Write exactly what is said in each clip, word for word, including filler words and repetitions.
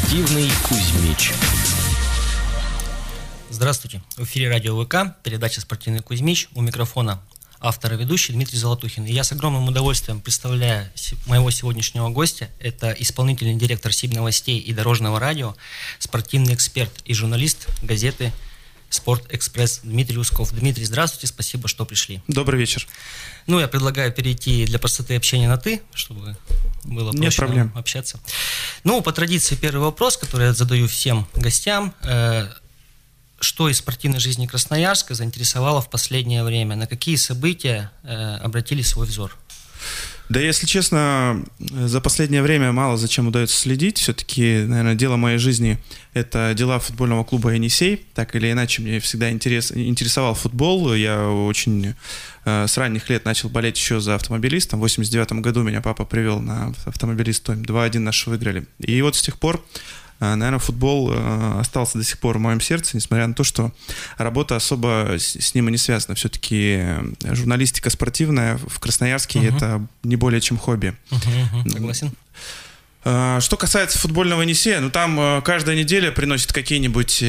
Спортивный Кузьмич. Здравствуйте. В эфире радио ВК, передача «Спортивный Кузьмич». У микрофона автор и ведущий Дмитрий Золотухин. И я с огромным удовольствием представляю моего сегодняшнего гостя. Это исполнительный директор СИБ-новостей и Дорожного радио, спортивный эксперт и журналист газеты «Спорт-экспресс» Дмитрий Усков. Дмитрий, здравствуйте, спасибо, что пришли. Добрый вечер. Ну, я предлагаю перейти для простоты общения на «ты», чтобы было Нет проще проблем. общаться. Ну, по традиции, первый вопрос, который я задаю всем гостям. Э, что из спортивной жизни Красноярска заинтересовало в последнее время? На какие события э, обратили свой взор? Да, если честно, за последнее время мало зачем удается следить. Все-таки, наверное, дело моей жизни – это дела футбольного клуба «Енисей». Так или иначе, мне всегда интерес, интересовал футбол. Я очень э, с ранних лет начал болеть еще за «Автомобилистом». В восемьдесят девятом году меня папа привел на «Автомобилист». два один наши выиграли. И вот с тех пор, наверное, футбол остался до сих пор в моем сердце, несмотря на то, что работа особо с ним и не связана. Все-таки журналистика спортивная в Красноярске uh-huh. это не более чем хобби. Uh-huh, uh-huh. Согласен. Что касается футбольного «Енисея», ну там каждая неделя приносит какие-нибудь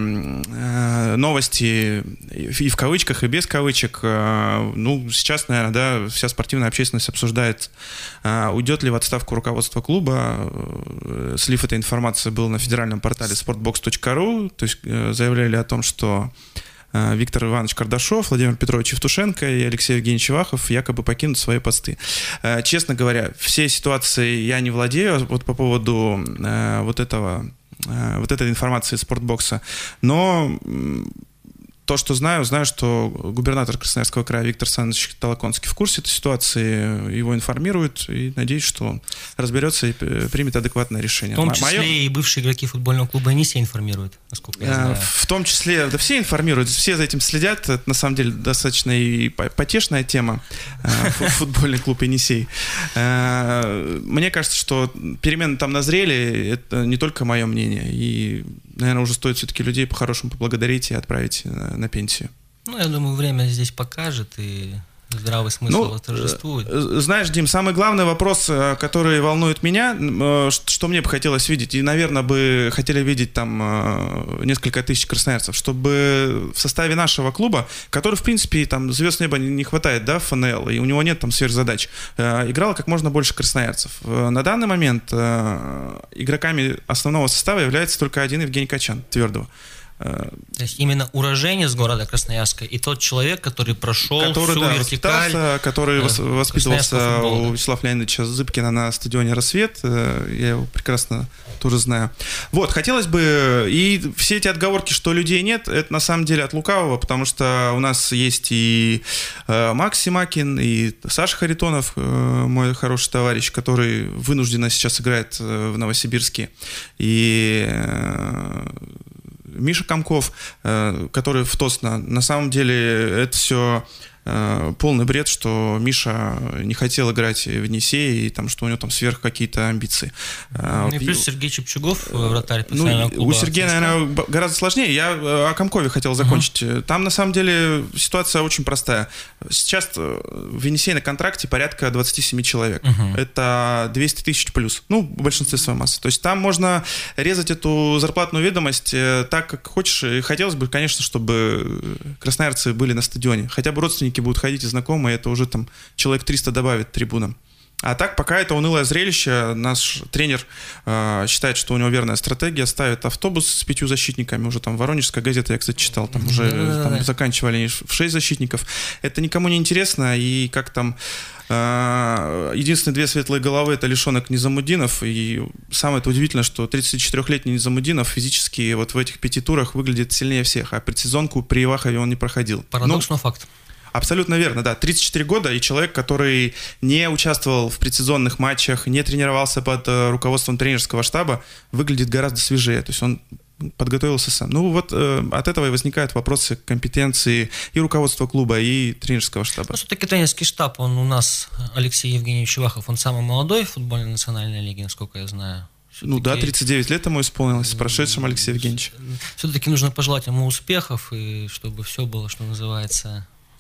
новости и в кавычках, и без кавычек. Ну, сейчас, наверное, да, вся спортивная общественность обсуждает, уйдет ли в отставку руководство клуба. Слив этой информации был на федеральном портале спортбокс точка ру, то есть заявляли о том, что Виктор Иванович Кардашов, Владимир Петрович Евтушенко и Алексей Евгеньевич Вахов якобы покинут свои посты. Честно говоря, все ситуации я не владею вот по поводу э, вот этого, э, вот этой информации из спортбокса, но то, что знаю, знаю, что губернатор Красноярского края Виктор Александрович Толоконский в курсе этой ситуации, его информируют, и надеюсь, что он разберется и примет адекватное решение. В том числе Моё... и бывшие игроки футбольного клуба «Енисей» информируют, насколько я знаю. В том числе, да все информируют, все за этим следят. Это на самом деле достаточно и потешная тема, футбольный клуб «Енисей». Мне кажется, что перемены там назрели, это не только мое мнение, и, наверное, уже стоит все-таки людей по-хорошему поблагодарить и отправить на пенсию. Ну, я думаю, время здесь покажет, и здравый смысл ну, восторжествует. Знаешь, Дим, самый главный вопрос, который волнует меня, что мне бы хотелось видеть, и, наверное, бы хотели видеть там несколько тысяч красноярцев, чтобы в составе нашего клуба, который, в принципе, там звезд неба не хватает, да, в ФНЛ, и у него нет там сверхзадач, играло как можно больше красноярцев. На данный момент игроками основного состава является только один Евгений Качан, Твердого. То есть именно уроженец города Красноярска и тот человек, который прошел который, всю да, вертикаль, который э, воспитывался футбола, у Вячеслава Леонидовича Зыбкина на стадионе «Рассвет». Я его прекрасно тоже знаю. Вот, хотелось бы... И все эти отговорки, что людей нет, это на самом деле от лукавого, потому что у нас есть и Макс Симакин, и Саша Харитонов, мой хороший товарищ, который вынужденно сейчас играет в Новосибирске. И... Миша Комков, который в Тосно. На самом деле это все полный бред, что Миша не хотел играть в «Енисее, и там, что у него там сверх какие-то амбиции. Ну, и плюс Сергей Чепчугов, вратарь профессионального клуба. У Сергея, наверное, гораздо сложнее. Я о Комкове хотел закончить. Uh-huh. Там, на самом деле, ситуация очень простая. Сейчас в «Енисее» на контракте порядка двадцать семь человек. Uh-huh. Это двести тысяч плюс. Ну, в большинстве своей массы. То есть там можно резать эту зарплатную ведомость так, как хочешь. И хотелось бы, конечно, чтобы красноярцы были на стадионе. Хотя бы родственники будут ходить и знакомые, это уже там человек триста добавит трибунам. А так, пока это унылое зрелище, наш тренер э, считает, что у него верная стратегия, ставит автобус с пятью защитниками, уже там Воронежская газета, я, кстати, читал, там уже там, заканчивали в шесть защитников. Это никому не интересно, и как там э, единственные две светлые головы — это Лишонок Низамудинов, и самое это удивительное, что тридцатичетырёхлетний Низамудинов физически вот в этих пяти турах выглядит сильнее всех, а предсезонку при Ивахове он не проходил. Парадокс, но факт. Абсолютно верно, да. тридцать четыре года, и человек, который не участвовал в предсезонных матчах, не тренировался под руководством тренерского штаба, выглядит гораздо свежее. То есть он подготовился сам. Ну вот э, от этого и возникают вопросы компетенции и руководства клуба, и тренерского штаба. Но все-таки тренерский штаб, он у нас, Алексей Евгеньевич Вахов, он самый молодой в футбольной национальной лиге, насколько я знаю. Все-таки... Ну да, тридцать девять лет ему исполнилось, с прошедшим Алексей Евгеньевич. Все-таки нужно пожелать ему успехов, и чтобы все было, что называется...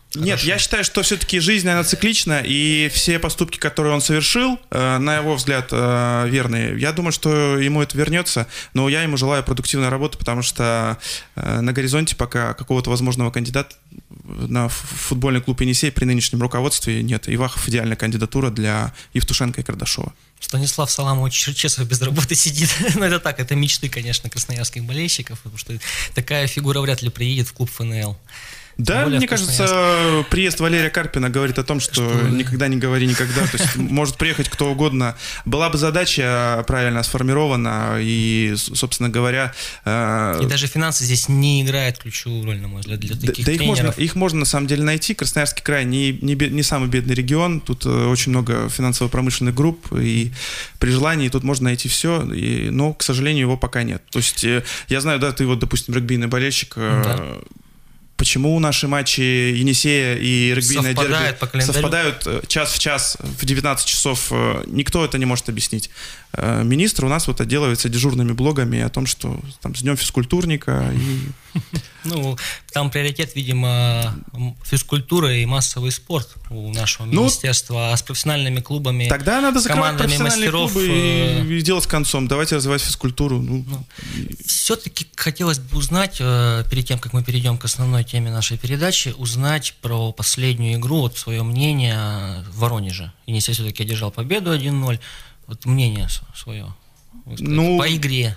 Нет, я считаю, что все-таки жизнь, она циклична, и все поступки, которые он совершил, на его взгляд, верные, я думаю, что ему это вернется, но я ему желаю продуктивной работы, потому что на горизонте пока какого-то возможного кандидата на футбольный клуб «Енисей» при нынешнем руководстве нет. Ивахов — идеальная кандидатура для Евтушенко и Кардашова. Станислав Саламович Черчесов без работы сидит. Ну, это так, это мечты, конечно, красноярских болельщиков, потому что такая фигура вряд ли приедет в клуб ФНЛ. Да, мне кажется, приезд Валерия Карпина говорит о том, что, что никогда не говори никогда. То есть может приехать кто угодно. Была бы задача правильно сформирована, и, собственно говоря... И даже финансы здесь не играют ключевую роль, на мой взгляд, для таких да, тренеров. Их можно, их можно на самом деле найти. Красноярский край не, не, не самый бедный регион. Тут очень много финансово-промышленных групп, и при желании тут можно найти все, и, но, к сожалению, его пока нет. То есть я знаю, да, ты вот, допустим, регбийный болельщик... Да. Почему наши матчи Енисея и регбийное дерби совпадают час в час в девятнадцать часов, никто это не может объяснить. Министр у нас вот отделывается дежурными блогами о том, что там с днем физкультурника. И... Ну, там приоритет, видимо, физкультура и массовый спорт у нашего министерства, ну, а с профессиональными клубами, тогда надо закрывать профессиональные мастеров, клубы и, и делать с концом. Давайте развивать физкультуру. Ну. Ну, все-таки хотелось бы узнать, перед тем, как мы перейдем к основной теме нашей передачи, узнать про последнюю игру, вот свое мнение в Воронеже. Енисей все-таки одержал победу один ноль. Вот мнение свое ну, по игре.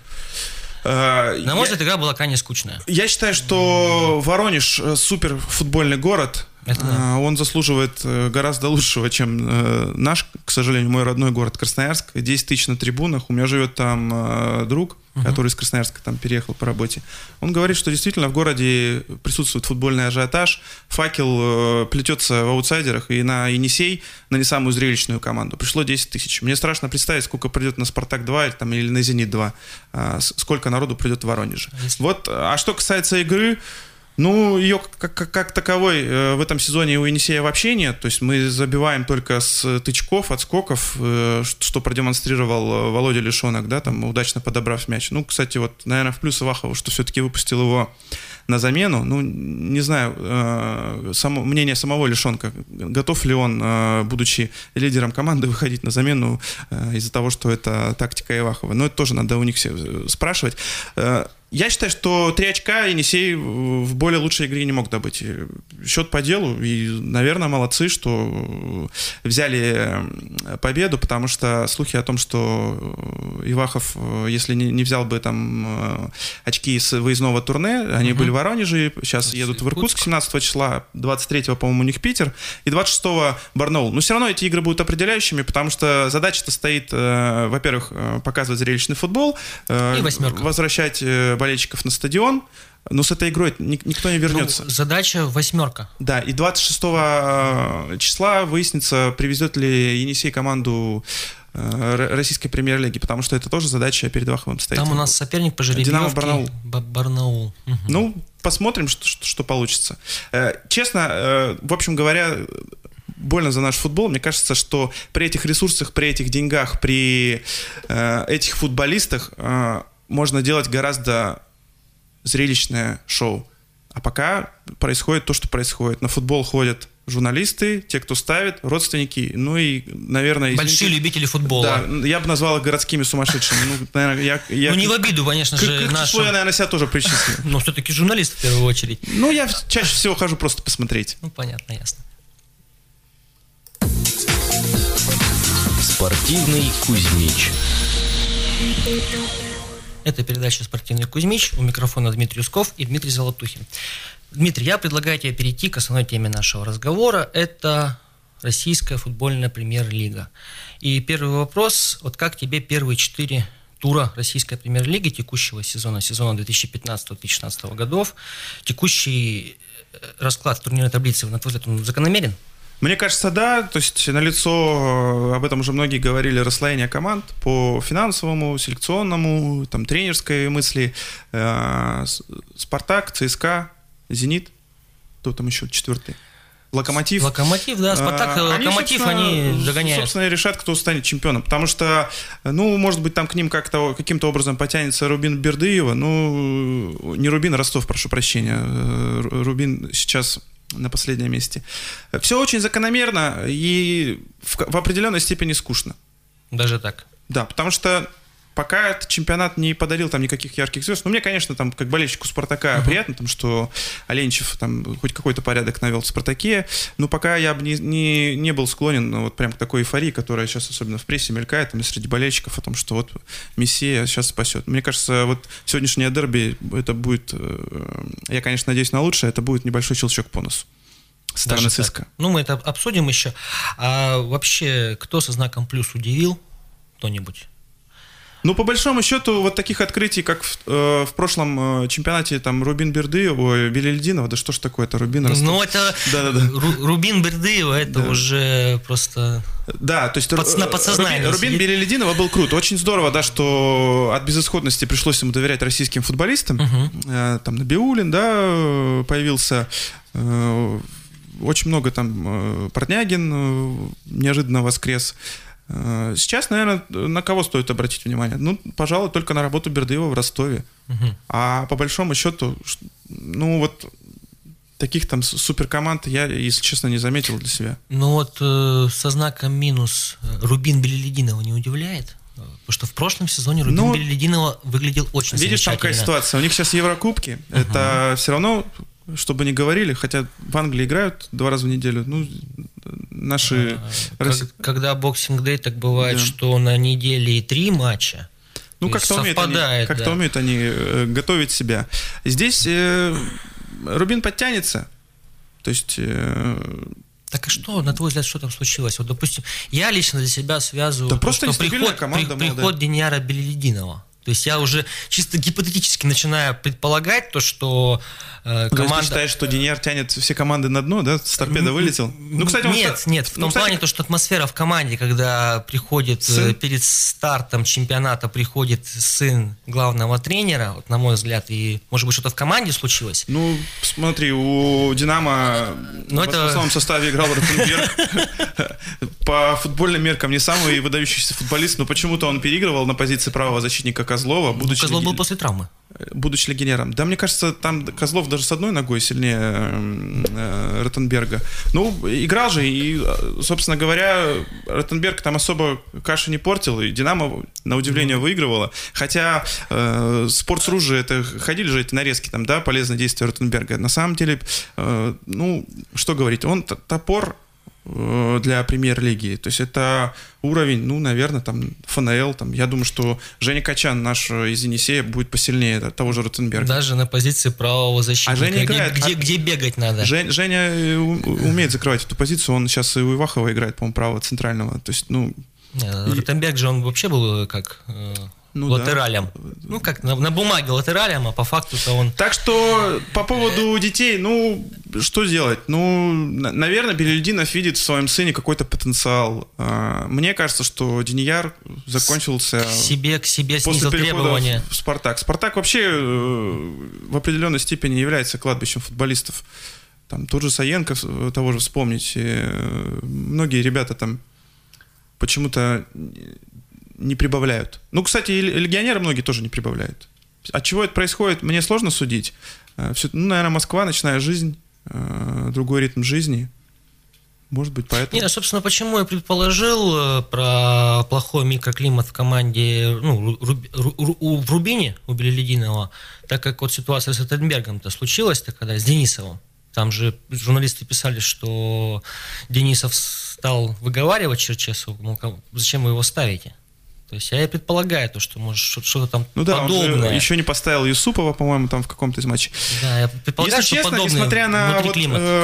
Э, На мой взгляд, я, игра была крайне скучная. Я считаю, что Воронеж супер футбольный город. Это да. Он заслуживает гораздо лучшего, чем наш, к сожалению, мой родной город Красноярск. десять тысяч на трибунах. У меня живет там друг, uh-huh. который из Красноярска там переехал по работе. Он говорит, что действительно в городе присутствует футбольный ажиотаж, факел плетется в аутсайдерах, и на Енисей, на не самую зрелищную команду, пришло десять тысяч. Мне страшно представить, сколько придет на «Спартак-два» или, там, или на «Зенит-два», сколько народу придет в Воронеже. Если... Вот, а что касается игры, ну, ее как, как, как таковой э, в этом сезоне у Енисея вообще нет. То есть мы забиваем только с тычков, отскоков, э, что продемонстрировал Володя Лишонок, да, там, удачно подобрав мяч. Ну, кстати, вот, наверное, в плюс Ивахову, что все-таки выпустил его на замену. Ну, не знаю, э, само, мнение самого Лишонка. Готов ли он, э, будучи лидером команды, выходить на замену э, из-за того, что это тактика Ивахова. Но это тоже надо у них все спрашивать. Э, Я считаю, что три очка Енисей в более лучшей игре не мог добыть. Счет по делу, и, наверное, молодцы, что взяли победу, потому что слухи о том, что Ивахов, если не взял бы там очки с выездного турне, они угу. были в Воронеже, сейчас едут в Иркутск семнадцатого числа, двадцать третьего, по-моему, у них Питер, и двадцать шестого Барнаул. Но все равно эти игры будут определяющими, потому что задача-то стоит, во-первых, показывать зрелищный футбол, и восьмерка. Возвращать болельщиков на стадион, но с этой игрой никто не вернется. Ну, задача восьмерка. Да, и двадцать шестого числа выяснится, привезет ли Енисей команду российской премьер-лиги, потому что это тоже задача перед Иваховым стоит. Там у нас соперник по жеребьевке. Динамо Барнаул. Барнаул. Угу. Ну, посмотрим, что, что, что получится. Честно, в общем говоря, больно за наш футбол. Мне кажется, что при этих ресурсах, при этих деньгах, при этих футболистах можно делать гораздо зрелищное шоу. А пока происходит то, что происходит. На футбол ходят журналисты, те, кто ставит, родственники, ну и, наверное... Большие извините, любители футбола. Да, я бы назвал их городскими сумасшедшими. Ну, наверное, я, я, ну не в обиду, конечно же, нашим... К числу я, наверное, себя тоже причислил. Но все-таки журналист в первую очередь. Ну, я чаще всего хожу просто посмотреть. Ну, понятно, ясно. Спортивный Кузьмич. Это передача «Спортивный Кузьмич». У микрофона Дмитрий Усков и Дмитрий Золотухин. Дмитрий, я предлагаю тебе перейти к основной теме нашего разговора. Это российская футбольная премьер-лига. И первый вопрос. Вот как тебе первые четыре тура российской премьер-лиги текущего сезона, сезона две тысячи пятнадцатого - две тысячи шестнадцатого годов? Текущий расклад турнирной таблицы, на твой взгляд, он закономерен? Мне кажется, да, то есть налицо, об этом уже многие говорили, расслоение команд по финансовому, селекционному, там, тренерской мысли. Спартак, ЦСКА, Зенит, кто там еще четвертый? Локомотив. Локомотив, да, Спартак, а, Локомотив, они, они догоняют. Собственно, решат, кто станет чемпионом, потому что, ну, может быть, там к ним как-то, каким-то образом потянется Рубин Бердыева, ну, не Рубин, Ростов, прошу прощения, Рубин сейчас... на последнем месте. Все очень закономерно и в, в определенной степени скучно. Даже так? Да, потому что пока этот чемпионат не подарил там никаких ярких звезд. Ну, мне, конечно, там, как болельщику «Спартака», uh-huh. приятно, там, что Аленичев там хоть какой-то порядок навел в «Спартаке», но пока я бы не, не, не был склонен ну, вот прям к такой эйфории, которая сейчас особенно в прессе мелькает, там, и среди болельщиков, о том, что вот Мессия сейчас спасет. Мне кажется, вот сегодняшнее дерби, это будет, я, конечно, надеюсь на лучшее, это будет небольшой щелчок по носу со стороны ЦСКА. Ну, мы это обсудим еще. А вообще, кто со знаком плюс удивил? Кто-нибудь? Ну, по большому счету, вот таких открытий, как в, э, в прошлом э, чемпионате, там, Рубин Бердыева, Белельдинова, да что ж такое-то, Рубин Ростов. Ну, это Да-да-да. Рубин Бердыева, это да. уже просто... Да, то есть Под, на подсознании. Рубин, Рубин Белельдинова был крут. Очень здорово, да, что от безысходности пришлось ему доверять российским футболистам. Uh-huh. Э, там Набиуллин, да, появился... Э, очень много там... Э, Портнягин э, неожиданно воскрес. Сейчас, наверное, на кого стоит обратить внимание? Ну, пожалуй, только на работу Бердыева в Ростове. Угу. А по большому счету, ну вот таких там суперкоманд я, если честно, не заметил для себя. Ну вот э, со знаком минус Рубин Белельдинова не удивляет? Потому что в прошлом сезоне Рубин ну, Белельдинова выглядел очень видишь, замечательно. Видишь, там какая ситуация. У них сейчас Еврокубки. Угу. Это все равно... Чтобы не говорили, хотя в Англии играют два раза в неделю, ну, наши... Как, когда боксинг-дэй, так бывает, да. что на неделе три матча. Ну, как-то умеют они, как-то да. умеют они э, готовить себя. Здесь э, Рубин подтянется, то есть... Э, так и что, на твой взгляд, что там случилось? Вот, допустим, я лично для себя связываю... Да просто что приход, команда, при, приход Денияра Белельдинова. То есть я уже чисто гипотетически начинаю предполагать то, что э, команда... Ты считаешь, что Денияр тянет все команды на дно, да? С торпеда вылетел? Ну, кстати, он... Нет, нет, в том ну, кстати... плане, то, что атмосфера в команде, когда приходит сын? перед стартом чемпионата, приходит сын главного тренера, вот, на мой взгляд, и, может быть, что-то в команде случилось? Ну, смотри, у «Динамо» Но в это... основном составе играл Ротенберг. По футбольным меркам не самый выдающийся футболист, но почему-то он переигрывал на позиции правого защитника Козлова. Будучи ну, Козлов леги... был после травмы. Будучи легионером. Да, мне кажется, там Козлов даже с одной ногой сильнее э, Ротенберга. Ну, играл же, и, собственно говоря, Ротенберг там особо каши не портил, и «Динамо», на удивление, mm-hmm. выигрывало. Хотя э, Sports.ru же, это, ходили же эти нарезки, там, да, полезные действия Ротенберга. На самом деле, э, ну, что говорить, он топор для премьер-лиги. То есть это уровень, ну, наверное, там, эф эн эл, там, я думаю, что Женя Качан, наш из Енисея, будет посильнее того же Ротенберга. Даже на позиции правого защитника, а Женя играет, где, где, где бегать надо. Жень, Женя умеет закрывать эту позицию, он сейчас и у Ивахова играет, по-моему, правого центрального. То есть, ну... Ротенберг же, он вообще был как... Ну, латералем. Да. Ну, как на, на бумаге латералем, а по факту-то он... Так что по поводу детей, ну, что делать? Ну, наверное, Белельдинов видит в своем сыне какой-то потенциал. Мне кажется, что Денияр закончился... К себе, к себе снизил требования. В Спартак. Спартак вообще в определенной степени является кладбищем футболистов. Там тот же Саенко, того же вспомнить. Многие ребята там почему-то... не прибавляют. Ну, кстати, и легионеры многие тоже не прибавляют. От чего это происходит, мне сложно судить. Все, ну, наверное, Москва, ночная жизнь, другой ритм жизни. Может быть, поэтому... Нет, собственно, почему я предположил про плохой микроклимат в команде, ну, в Рубине, у Белельдинова, так как вот ситуация с Ротенбергом-то случилась-то, когда с Денисовым. Там же журналисты писали, что Денисов стал выговаривать Черчесову, мол, зачем вы его ставите? То есть я предполагаю, то, что может что-то там ну да, подобное. Он же еще не поставил Юсупова, по-моему, там в каком-то из матчей. Да, я предполагаю, Если что честно, подобное несмотря на вот,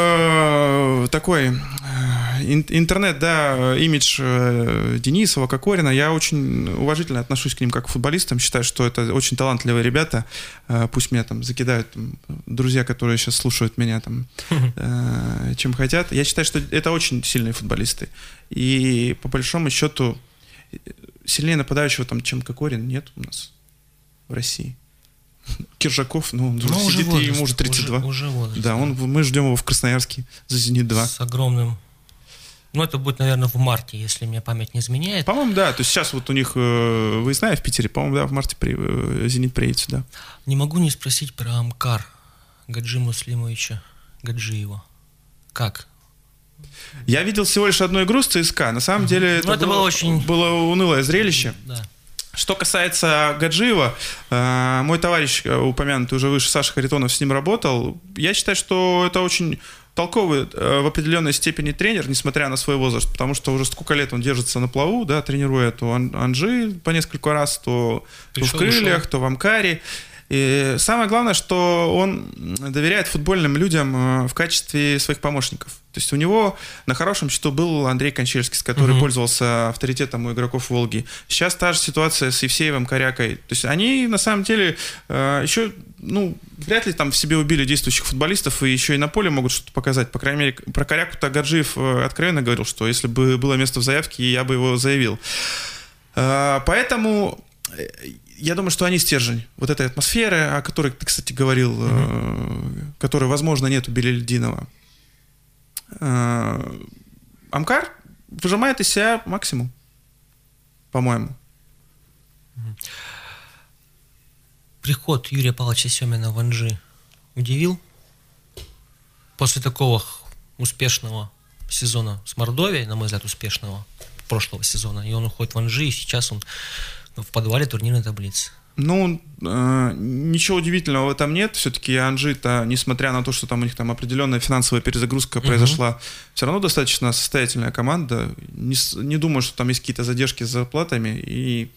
э, такой э, интернет, да, имидж э, Денисова, Кокорина, я очень уважительно отношусь к ним как к футболистам. Считаю, что это очень талантливые ребята. Э, пусть меня там закидают там, друзья, которые сейчас слушают меня там, э, чем хотят. Я считаю, что это очень сильные футболисты. И по большому счету сильнее нападающего, там, чем Кокорин, нет у нас в России. Киржаков, ну, он ну, уже сидит, возраст, и ему уже тридцать два. Уже, уже возраст, да, он, мы ждем его в Красноярске за «Зенит-два». С огромным... Ну, это будет, наверное, в марте, если мне память не изменяет. По-моему, да. То есть сейчас вот у них э, выездная в Питере. По-моему, да, в марте при, э, «Зенит» приедет сюда. Не могу не спросить про Амкар Гаджи Муслимовича Гаджиева. как? Я видел всего лишь одну игру с ЦСКА. На самом деле это, это было, было очень... было унылое зрелище. Да. Что касается Гаджиева, э, мой товарищ, упомянутый уже выше, Саша Харитонов, с ним работал. Я считаю, что это очень толковый э, в определенной степени тренер, несмотря на свой возраст, потому что уже сколько лет он держится на плаву, да, тренируя то Ан- Анжи по несколько раз, то, то в крыльях, ушел. То в Амкаре. И самое главное, что он доверяет футбольным людям в качестве своих помощников. То есть у него на хорошем счету был Андрей Кончельский, который угу. пользовался авторитетом у игроков Волги. Сейчас та же ситуация с Евсеевым, Корякой. То есть они на самом деле еще, ну, вряд ли там в себе убили действующих футболистов и еще и на поле могут что-то показать. По крайней мере, про Коряку-то Гаджиев откровенно говорил, что если бы было место в заявке, я бы его заявил. Поэтому... Я думаю, что они стержень вот этой атмосферы, о которой ты, кстати, говорил, mm-hmm. э, которой, возможно, нет у Беляльдинова. Э, Амкар выжимает из себя максимум, по-моему. Приход Юрия Павловича Семина в Анжи удивил? После такого успешного сезона с Мордовией, на мой взгляд, успешного прошлого сезона, и он уходит в Анжи, и сейчас он в подвале турнирной таблицы. Ну, э, ничего удивительного в этом нет. Все-таки Анжи-то, несмотря на то, что там у них там определенная финансовая перезагрузка произошла, uh-huh. все равно достаточно состоятельная команда. Не, не думаю, что там есть какие-то задержки с зарплатами. И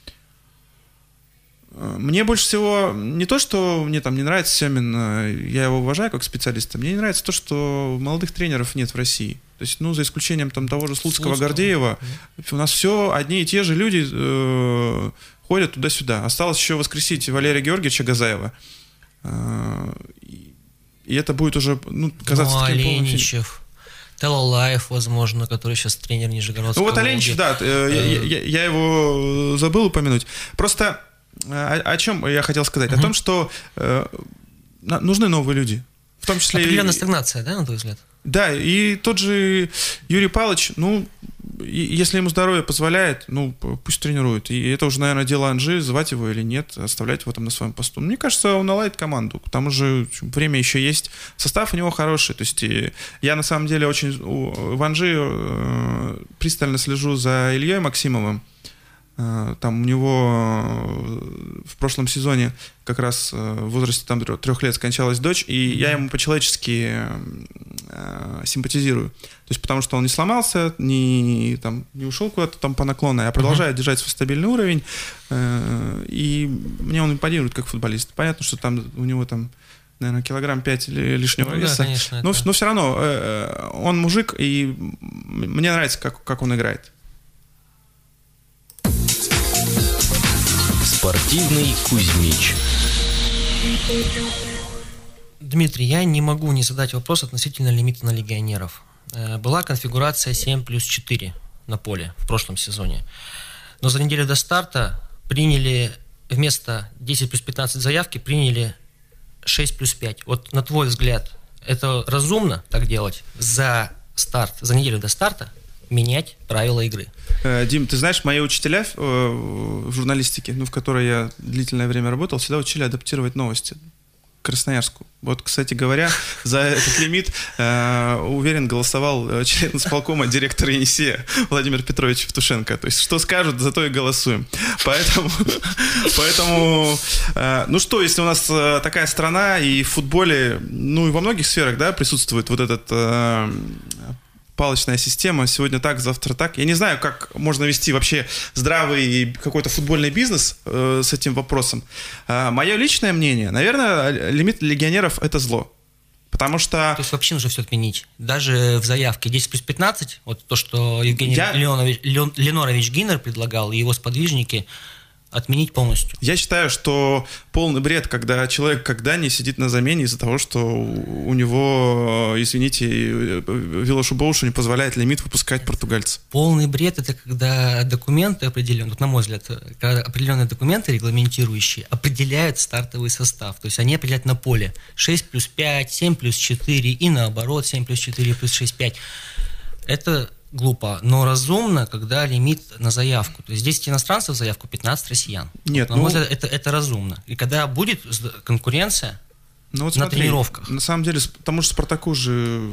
мне больше всего не то, что мне там не нравится Семин, я его уважаю как специалиста, мне не нравится то, что молодых тренеров нет в России. То есть, ну, за исключением там того же Слуцкого, Слуцкого. Гордеева, mm-hmm. у нас все одни и те же люди э, ходят туда-сюда. Осталось еще воскресить Валерия Георгиевича Газаева. Э, и, и это будет уже, ну, казаться ну, таким Оленичев. Талалаев, возможно, который сейчас тренер Нижегородского. Ну, вот Оленичев, да, э, я, я, я его забыл упомянуть. Просто о, о чем я хотел сказать? Mm-hmm. О том, что э, нужны новые люди. В том числе... Определенная стагнация, да, на твой взгляд? Да, и тот же Юрий Павлович, ну, если ему здоровье позволяет, ну, пусть тренирует. И это уже, наверное, дело Анжи, звать его или нет, оставлять его там на своем посту. Мне кажется, он наладит команду. К тому же время еще есть. Состав у него хороший. То есть я, на самом деле, очень в Анжи э, пристально слежу за Ильей Максимовым. Там у него в прошлом сезоне как раз в возрасте там, трех лет скончалась дочь, и я ему по-человечески симпатизирую. То есть потому что он не сломался, не, там, не ушел куда-то там по наклону, а продолжает uh-huh. держать свой стабильный уровень. И мне он импонирует как футболист. Понятно, что там у него там, наверное, килограмм пять лишнего ну, веса. Да, конечно, но, это... но все равно он мужик, и мне нравится, как, как он играет. Спортивный Кузьмич. Дмитрий, я не могу не задать вопрос относительно лимита на легионеров. Была конфигурация семь плюс четыре на поле в прошлом сезоне. Но за неделю до старта приняли вместо десять плюс пятнадцать заявки, приняли шесть плюс пять. Вот на твой взгляд, это разумно так делать за старт, за неделю до старта? Менять правила игры. Дим, ты знаешь, мои учителя в журналистике, ну, в которой я длительное время работал, всегда учили адаптировать новости к Красноярску. Вот, кстати говоря, за этот лимит, уверен, голосовал член исполкома, директор Енисея Владимир Петрович Евтушенко. То есть, что скажут, зато и голосуем. Поэтому, поэтому, ну что, если у нас такая страна и в футболе, ну и во многих сферах, да, присутствует вот этот... палочная система, сегодня так, завтра так. Я не знаю, как можно вести вообще здравый какой-то футбольный бизнес э, с этим вопросом. Э, мое личное мнение, наверное, лимит легионеров – это зло. Потому что... То есть вообще нужно все отменить. Даже в заявке десять плюс пятнадцать, вот то, что Евгений Я... Леонович, Леон, Ленорович Гиннер предлагал, и его сподвижники, отменить полностью. Я считаю, что полный бред, когда человек когда не сидит на замене из-за того, что у него, извините, Вилошу Боушу не позволяет лимит выпускать португальцев. Полный бред — это когда документы определенные, на мой взгляд, когда определенные документы, регламентирующие, определяют стартовый состав. То есть они определяют на поле шесть плюс пять, семь плюс четыре и наоборот семь плюс четыре плюс шесть пять. Это глупо, но разумно, когда лимит на заявку. То есть десять иностранцев в заявку, пятнадцать россиян. Нет, на ну... мой взгляд, это, это разумно. И когда будет конкуренция ну, вот на смотри, тренировках. На самом деле, потому что Спартаку же вот,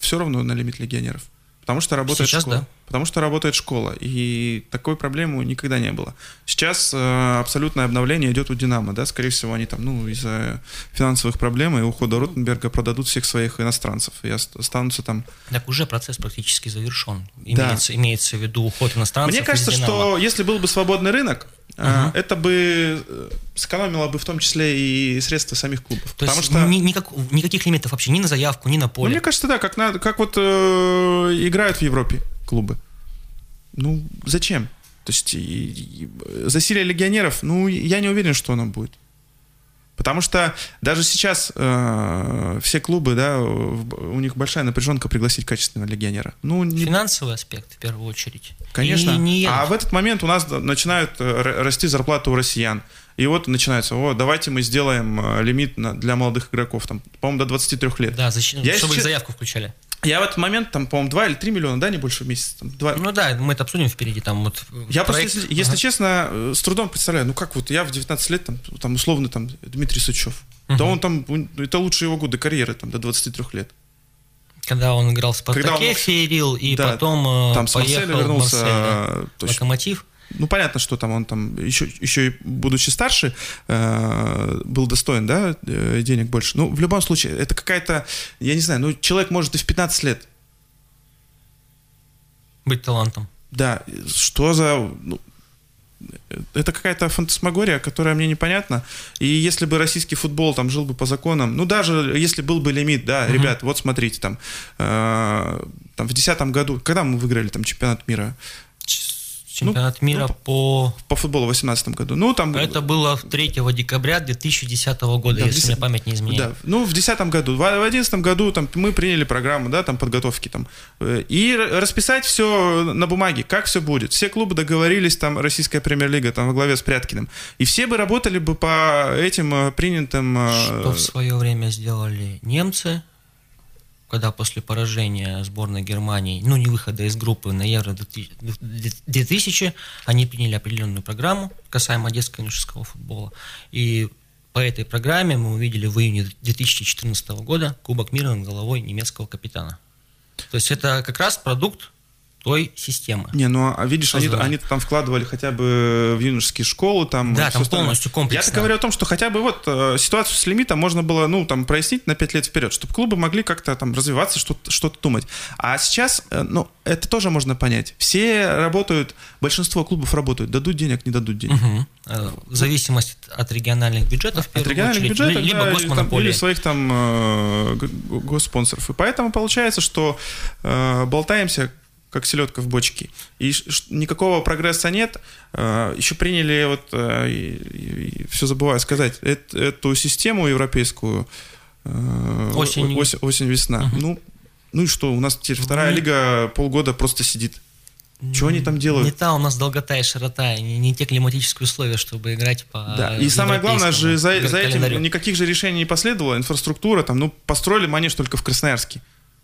все равно на лимит легионеров. Потому что работает Сейчас, школа. Да. Потому что работает школа. И такой проблемы никогда не было. Сейчас э, абсолютное обновление идет у «Динамо». Да? Скорее всего, они там, ну, из-за финансовых проблем и ухода Ротенберга продадут всех своих иностранцев. И останутся там... Так уже процесс практически завершен. Имеется, да. имеется в виду уход иностранцев. Мне кажется, что если был бы свободный рынок, Uh-huh. это бы сэкономило бы в том числе и средства самих клубов. То потому есть что... ни, никак, никаких лимитов вообще ни на заявку, ни на поле? Ну, мне кажется, да, как, на, как вот э, играют в Европе клубы. Ну, зачем? То есть и, и, засилие легионеров, ну, я не уверен, что оно будет. Потому что даже сейчас э, все клубы, да, у них большая напряженка пригласить качественного легионера. Ну, не... Финансовый аспект, в первую очередь. Конечно. И не а в этот момент у нас начинают расти зарплаты у россиян. И вот начинается, о, давайте мы сделаем лимит на, для молодых игроков, там, по-моему, до двадцати трёх лет. Да, зачем, я чтобы сейчас... их заявку включали. Я в этот момент, там, по-моему, два или три миллиона, да, не больше в месяц? Там, два... Ну да, мы это обсудим впереди. Там, вот, я проект... просто, если, если ага. честно, с трудом представляю, ну как вот я в девятнадцать лет, там, там условно, там, Дмитрий Сычев, uh-huh. да он там, это лучшие его годы карьеры, там, до двадцати трёх лет. Когда он играл в «Спартаке», он... феерил, и да, потом там поехал вернулся, в Марсель, да. «Локомотив». Ну, понятно, что там он там, еще, еще и будучи старше, э, был достоин, да, денег больше. Ну, в любом случае, это какая-то, я не знаю, ну, человек может и в пятнадцать лет быть талантом. Да, что за... Ну, это какая-то фантасмагория, которая мне непонятна. И если бы российский футбол там жил бы по законам, ну, даже если был бы лимит, да, uh-huh. ребят, вот смотрите, там, э, там в десятом году, когда мы выиграли там чемпионат мира? Чемпионат ну, мира ну, по... По футболу в две тысячи восемнадцатом году. Ну, там... Это было третьего декабря две тысячи десятого года, да, если десять... мне память не изменяет. Да. Ну, в две тысячи десятом году. В две тысячи одиннадцатом году там, мы приняли программу, да, там, подготовки. Там, и расписать все на бумаге, как все будет. Все клубы договорились, там, российская премьер-лига, там, во главе с Пряткиным. И все бы работали бы по этим принятым... Что в свое время сделали немцы, когда после поражения сборной Германии, ну, не выхода из группы на Евро две тысячи, они приняли определенную программу касаемо детского и юношеского футбола. И по этой программе мы увидели в июне две тысячи четырнадцатого года Кубок мира над головой немецкого капитана. То есть это как раз продукт той системы. Не, ну, а видишь, они, они там вкладывали хотя бы в юношеские школы. Там, да, там полностью комплексно. Я-то говорю о том, что хотя бы вот э, ситуацию с лимитом можно было, ну, там, прояснить на пять лет вперед, чтобы клубы могли как-то там развиваться, что-то, что-то думать. А сейчас, э, ну, это тоже можно понять. Все работают, большинство клубов работают, дадут денег, не дадут денег. Угу. В зависимости от региональных бюджетов, в первую от региональных очередь, бюджетов, либо да, госмонополии. Или своих там э, госспонсоров. И поэтому получается, что э, болтаемся как селедка в бочке. И никакого прогресса нет. Еще приняли, вот, и, и, и все забываю сказать, эту, эту систему европейскую осень, осень, осень-весна. Uh-huh. Ну, ну и что, у нас теперь вторая uh-huh. лига полгода просто сидит. Что они там делают? Не та у нас долгота и широта, не, не те климатические условия, чтобы играть по... Да, и самое главное же, за, за этим никаких же решений не последовало. Инфраструктура, там, ну, построили манеж только в Красноярске.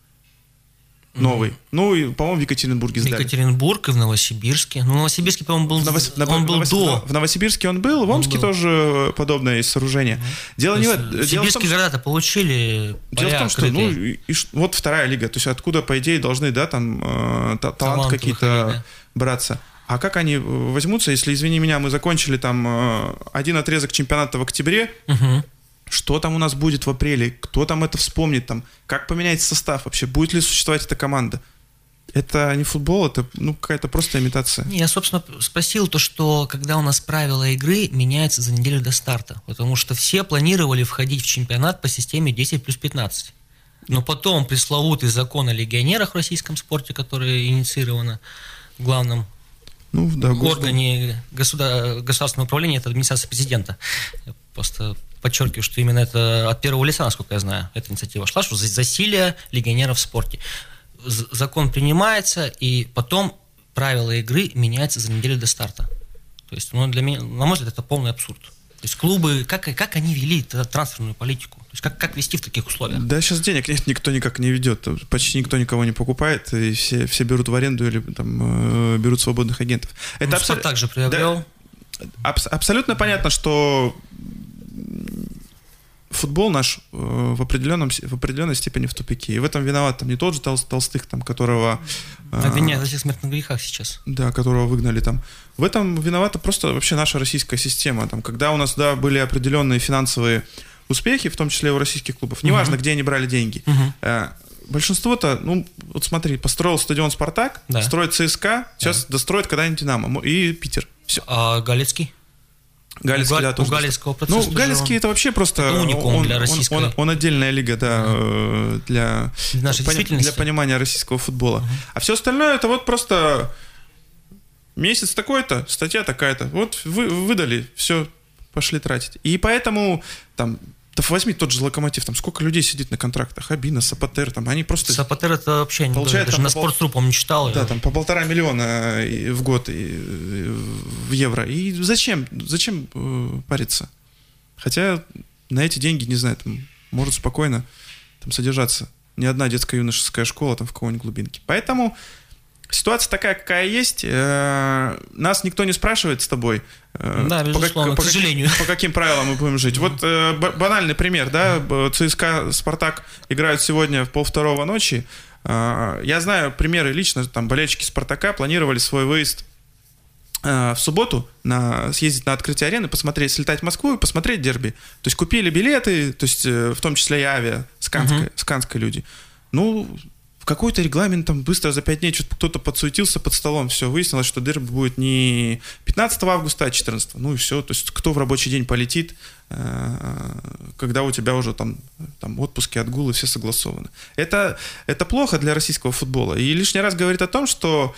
Новый. Mm-hmm. Ну, и, по-моему, в Екатеринбурге сдали. Екатеринбург и в Новосибирске. Ну, в Новосибирске, по-моему, был, Новос... он был Новос... до. В Новосибирске он был, в Омске тоже подобное есть сооружение. Mm-hmm. Дело не в этом. Сибирские города-то получили. Дело в том, что ну, и, и, вот вторая лига. То есть откуда, по идее, должны, да, там э, таланты, таланты какие-то выходить, да, браться. А как они возьмутся, если, извини меня, мы закончили там э, один отрезок чемпионата в октябре, uh-huh. Что там у нас будет в апреле? Кто там это вспомнит? Там, как поменяется состав вообще? Будет ли существовать эта команда? Это не футбол, это ну, какая-то просто имитация. Я, собственно, спросил то, что когда у нас правила игры меняются за неделю до старта. Потому что все планировали входить в чемпионат по системе десять плюс пятнадцать. Но потом пресловутый закон о легионерах в российском спорте, который инициирован в главном ну, да, органе государ... государственного управления, это администрация президента. Я просто подчеркиваю, что именно это от первого лица, насколько я знаю, эта инициатива шла, что засилие легионеров в спорте. Закон принимается, и потом правила игры меняются за неделю до старта. То есть, ну, для меня, на мой взгляд, это полный абсурд. То есть клубы, как, как они вели трансферную политику? То есть как, как вести в таких условиях? Да, сейчас денег нет, никто никак не ведет. Почти никто никого не покупает, и все, все берут в аренду или там, берут свободных агентов. Это ну, абсо... также приобрел. Да, аб- абсолютно понятно, что футбол наш э, в, определенном, в определенной степени в тупике. И в этом виноват там не тот же Тол, Толстых, там, которого... Э, Обвиняют во всех смертных грехах сейчас. Да, которого выгнали там. В этом виновата просто вообще наша российская система. Там, когда у нас, да, были определенные финансовые успехи, в том числе у российских клубов, неважно, uh-huh. где они брали деньги, uh-huh. э, большинство-то, ну, вот смотри, построил стадион «Спартак», да. строит ЦСКА, сейчас да. достроит когда-нибудь «Динамо» и Питер. Все. А Галицкий? Галицкий, у, да, у тоже. Галицкого процесса. Ну, Галицкий это вообще просто... Это уникум он, для российской... Он, он, он отдельная лига, да, uh-huh. для, нашей пони, для понимания российского футбола. Uh-huh. А все остальное это вот просто месяц такой-то, статья такая-то. Вот вы, выдали, все, пошли тратить. И поэтому там... Да возьми тот же «Локомотив», там сколько людей сидит на контрактах, Абина, Сапотер, там они просто... Сапотер это вообще не даже там, на Спортсру, по-моему, не читал. Да, его. Там по полтора миллиона в год в евро. И зачем, зачем э, париться? Хотя на эти деньги, не знаю, там может спокойно там содержаться ни одна детская юношеская школа там в какой-нибудь глубинке. Поэтому ситуация такая, какая есть. Нас никто не спрашивает с тобой, да, по, как, по, к сожалению. Каким, по каким правилам мы будем жить. Вот банальный пример, да, ЦСКА, Спартак играют сегодня в полвторого ночи. Я знаю примеры лично, там болельщики Спартака планировали свой выезд в субботу на, съездить на открытие арены, посмотреть, слетать в Москву и посмотреть дерби. То есть купили билеты, то есть в том числе и авиа, Сканская, uh-huh. Сканской люди. Ну, в какой-то регламент там быстро за пять дней что-то кто-то подсуетился под столом, все, выяснилось, что дерби будет не пятнадцатого августа, а четырнадцатого. Ну и все, то есть кто в рабочий день полетит, когда у тебя уже там, там отпуски, отгулы, все согласованы. Это, это плохо для российского футбола. И лишний раз говорит о том, что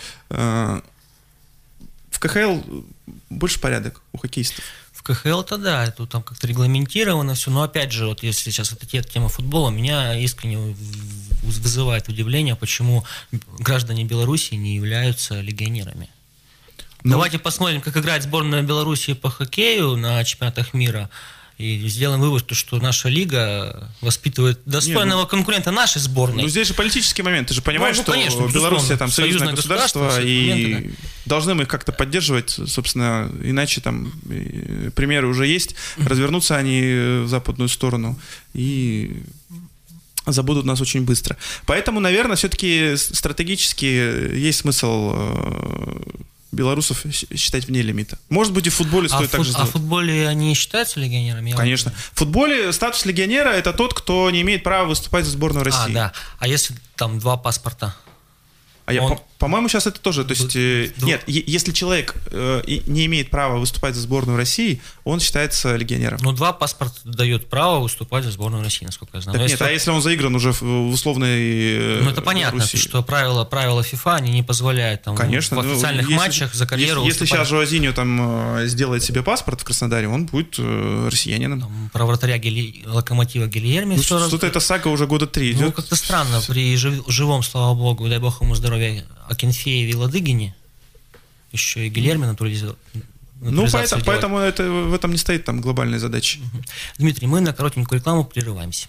в ка ха эл больше порядок у хоккеистов. В ка ха эл-то да, это там как-то регламентировано все, но опять же, вот если сейчас это тема футбола, меня искренне вызывает удивление, почему граждане Беларуси не являются легионерами. Ну, давайте посмотрим, как играет сборная Беларуси по хоккею на чемпионатах мира, и сделаем вывод, что наша лига воспитывает достойного Нет, ну, конкурента нашей сборной. Ну, здесь же политический момент. Ты же понимаешь, ну, ну, конечно, что Белоруссия там союзное государство, государство и моменты, да. должны мы их как-то поддерживать, собственно, иначе там примеры уже есть. Mm-hmm. Развернутся они в западную сторону и забудут нас очень быстро. Поэтому, наверное, все-таки стратегически есть смысл белорусов считать вне лимита. Может быть, и в футболе стоит а так фут, же сделать. А в футболе они считаются легионерами? Конечно. В футболе статус легионера – это тот, кто не имеет права выступать за сборную России. А, да. А если там два паспорта? А я, Он... по- по-моему, сейчас это тоже, то есть, э, нет, е- если человек э, не имеет права выступать за сборную России, он считается легионером. Ну, два паспорта дает право выступать за сборную России, насколько я знаю. Так нет, если... а если он заигран уже в, в условной э, Ну, это понятно, Руси? Что правила, правила ФИФА, они не позволяют там, Конечно, в официальных ну, матчах если, за карьеру Если, если сейчас Жуазиньо там сделает себе паспорт в Краснодаре, он будет э, россиянином. Там, про вратаря Гели... Локомотива Гильерми. Ну, что-то раз... эта сага уже года три идет. Ну, как-то странно, при жив... живом, слава богу, дай бог ему здоровья, Акинфееве и Ладыгине, еще и Гильерми натурализовал. Ну, поэтому, поэтому это, в этом не стоит там глобальной задачи. Угу. Дмитрий, мы на коротенькую рекламу прерываемся.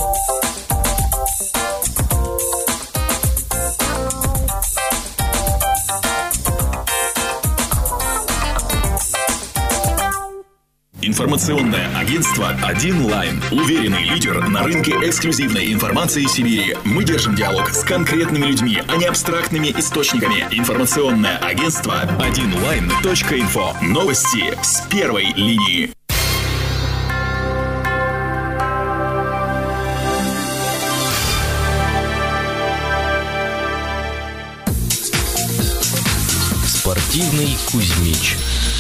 Информационное агентство «Один Лайн». Уверенный лидер на рынке эксклюзивной информации Сибири. Мы держим диалог с конкретными людьми, а не абстрактными источниками. Информационное агентство один лайн точка инфо. Новости с первой линии. Спортивный Кузьмич.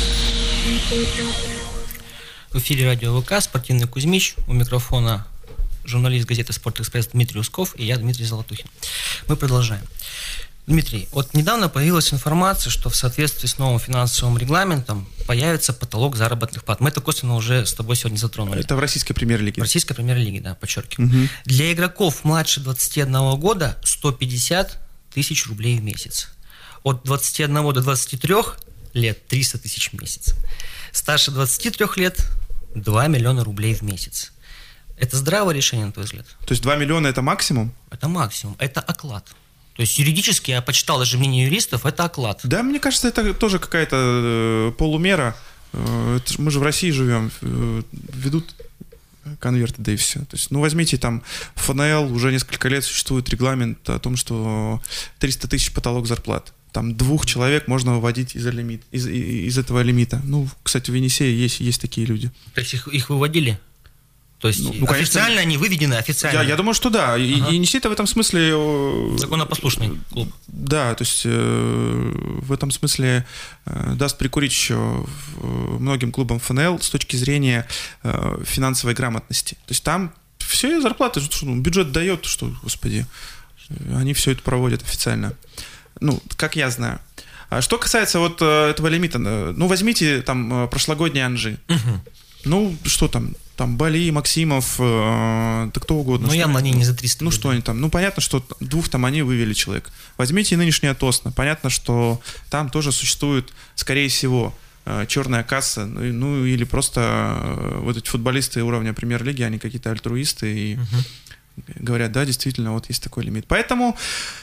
В эфире радио ВК, спортивный Кузьмич, у микрофона журналист газеты «Спортэкспресс» Дмитрий Усков и я, Дмитрий Золотухин. Мы продолжаем. Дмитрий, вот недавно появилась информация, что в соответствии с новым финансовым регламентом появится потолок заработных плат. Мы это косвенно уже с тобой сегодня затронули. Это в российской премьер-лиге. В российской премьер-лиге, да, подчеркиваю. Угу. Для игроков младше двадцати одного года сто пятьдесят тысяч рублей в месяц. От двадцати одного до двадцати трёх лет триста тысяч в месяц. Старше двадцати трёх лет два миллиона рублей в месяц. Это здравое решение, на твой взгляд? То есть два миллиона это максимум? Это максимум, это оклад. То есть юридически, я почитал даже мнение юристов, это оклад. Да, мне кажется, это тоже какая-то полумера. Это, мы же в России живем. Ведут конверты, да и все. То есть, ну, возьмите там эф эн эл, уже несколько лет существует регламент о том, что триста тысяч потолок зарплат. Там двух человек можно выводить из, лимит, из, из этого лимита. Ну, кстати, в Енисее есть, есть такие люди. То есть их, их выводили? То есть ну, ну, официально конечно, они выведены, официально? Я, я думаю, что да. Ага. И Енисей-то в этом смысле... Законопослушный клуб. Да, то есть э, в этом смысле э, даст прикурить еще многим клубам эф эн эл с точки зрения э, финансовой грамотности. То есть там все зарплаты, что, ну, бюджет дает, что, господи, они все это проводят официально. Ну, как я знаю. А что касается вот этого лимита, ну, возьмите там прошлогодний Анжи. Угу. Ну, что там? Там Бали, Максимов, э, да кто угодно. Ну, явно они не за триста. Ну, что они там? Ну, понятно, что двух там они вывели человек. Возьмите нынешнее Тосно. Понятно, что там тоже существует, скорее всего, э, черная касса. Ну, ну, или просто э, вот эти футболисты уровня премьер-лиги, они какие-то альтруисты и угу. говорят, да, действительно, вот есть такой лимит. Поэтому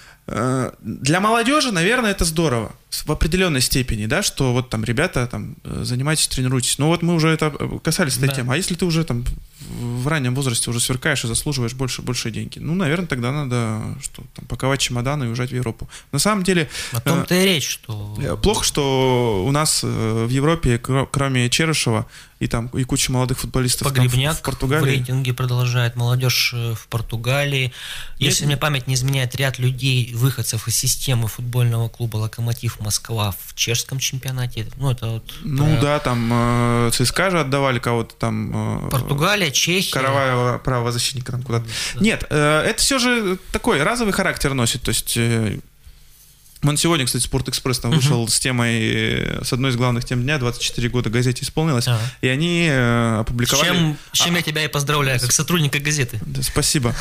э, для молодежи, наверное, это здорово. В определенной степени, да, что вот там ребята там занимайтесь, тренируйтесь. Но вот мы уже это касались этой да. темы. А если ты уже там в раннем возрасте уже сверкаешь и заслуживаешь больше, больше деньги, ну, наверное, тогда надо что, там, паковать чемоданы и уезжать в Европу. На самом деле... О том-то э, и речь, что... Плохо, что у нас э, в Европе, кроме Черышева и там и куча молодых футболистов Погребняк там, в Португалии... в рейтинге продолжает, молодежь в Португалии. Если Нет. мне память не изменяет, ряд людей, выходцев из системы футбольного клуба «Локомотив» Москва в чешском чемпионате. Ну, это вот ну про... да, там э, ЦСКА же отдавали кого-то там. Э, Португалия, Чехия. Караваева, правозащитника там куда-то. Да. Нет, э, это все же такой разовый характер носит. То есть э, он сегодня, кстати, Спортэкспресс там uh-huh. вышел с темой, с одной из главных тем дня, двадцать четыре года газете исполнилось, uh-huh. и они э, опубликовали... С чем, с чем а, я тебя и поздравляю, как сотрудника газеты. Да, спасибо.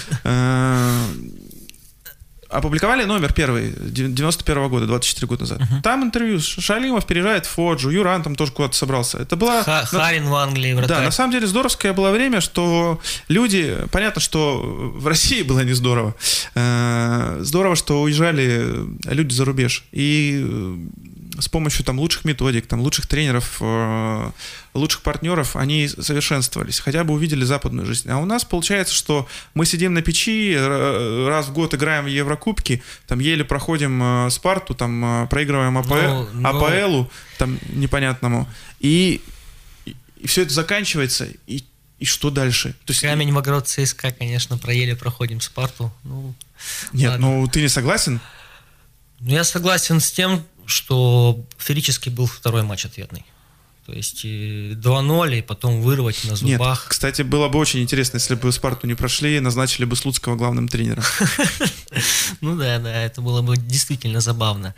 Опубликовали номер первый, девяносто первого года, двадцать четыре года назад. Uh-huh. Там интервью, Шалимов переезжает в Фоджу, Юран там тоже куда-то собрался. Это была... Ха- Харин в Англии, вратарь. Да, на самом деле здоровское было время, что люди... Понятно, что в России было не здорово. Здорово, что уезжали люди за рубеж. И с помощью там лучших методик, там лучших тренеров, лучших партнеров они совершенствовались, хотя бы увидели западную жизнь. А у нас получается, что мы сидим на печи, раз в год играем в Еврокубки, там еле проходим Спарту, там проигрываем АПЛ, но, но... АПЛу, там непонятному, и, и, и все это заканчивается, и, и что дальше? То есть... Камень в огород ЦСКА, конечно, про еле проходим Спарту. Ну, Нет, ладно. ну ты не согласен? Я согласен с тем, что феерически был второй матч ответный. То есть два ноль, и потом вырвать на зубах. Нет, кстати, было бы очень интересно, если бы Спарту не прошли, назначили бы Слуцкого главным тренером. Ну да, да, это было бы действительно забавно.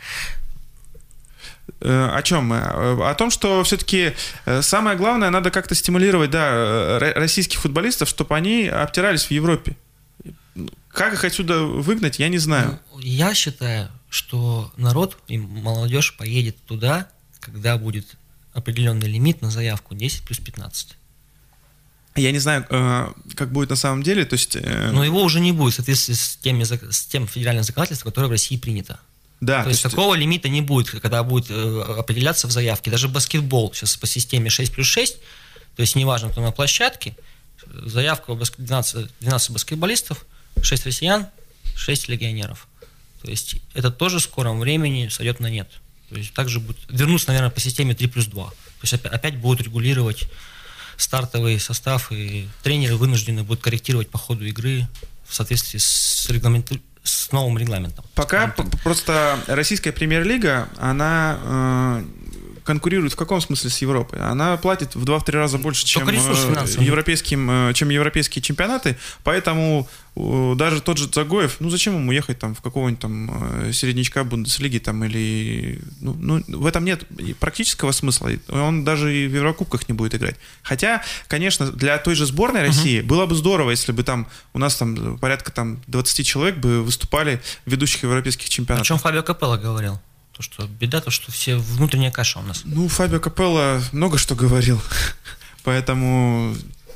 О чем мы? О том, что все-таки самое главное, надо как-то стимулировать, да, российских футболистов, чтобы они обтирались в Европе. Как их отсюда выгнать, я не знаю. Ну, я считаю, что народ и молодежь поедет туда, когда будет определенный лимит на заявку десять плюс пятнадцать. Я не знаю, как будет на самом деле, то есть... Но его уже не будет в соответствии с, теми, с тем федеральным законодательством, которое в России принято. Да, то, то есть, есть такого лимита не будет, когда будет определяться в заявке. Даже баскетбол сейчас по системе шесть плюс шесть, то есть неважно, кто на площадке, заявка двенадцать, двенадцать баскетболистов, шесть россиян, шесть легионеров. То есть это тоже в скором времени сойдет на нет. То есть также будет вернуться, наверное, по системе три плюс два. То есть опять, опять будут регулировать стартовый состав, и тренеры вынуждены будут корректировать по ходу игры в соответствии с, регламент... с новым регламентом. Пока просто российская премьер-лига, она э, конкурирует в каком смысле с Европой? Она платит в два-три раза больше, чем, э, европейским, э, чем европейские чемпионаты, поэтому э, даже тот же Дзагоев, ну зачем ему ехать там в какого-нибудь там середнячка Бундеслиги там или... Ну, ну, в этом нет практического смысла, он даже и в Еврокубках не будет играть. Хотя, конечно, для той же сборной России uh-huh. было бы здорово, если бы там у нас там порядка там двадцать человек бы выступали в ведущих европейских чемпионатах. О чем Фабио Капелло говорил? То, что беда, то, что все внутренняя каша у нас. Ну, Фабио Капелло много что говорил, поэтому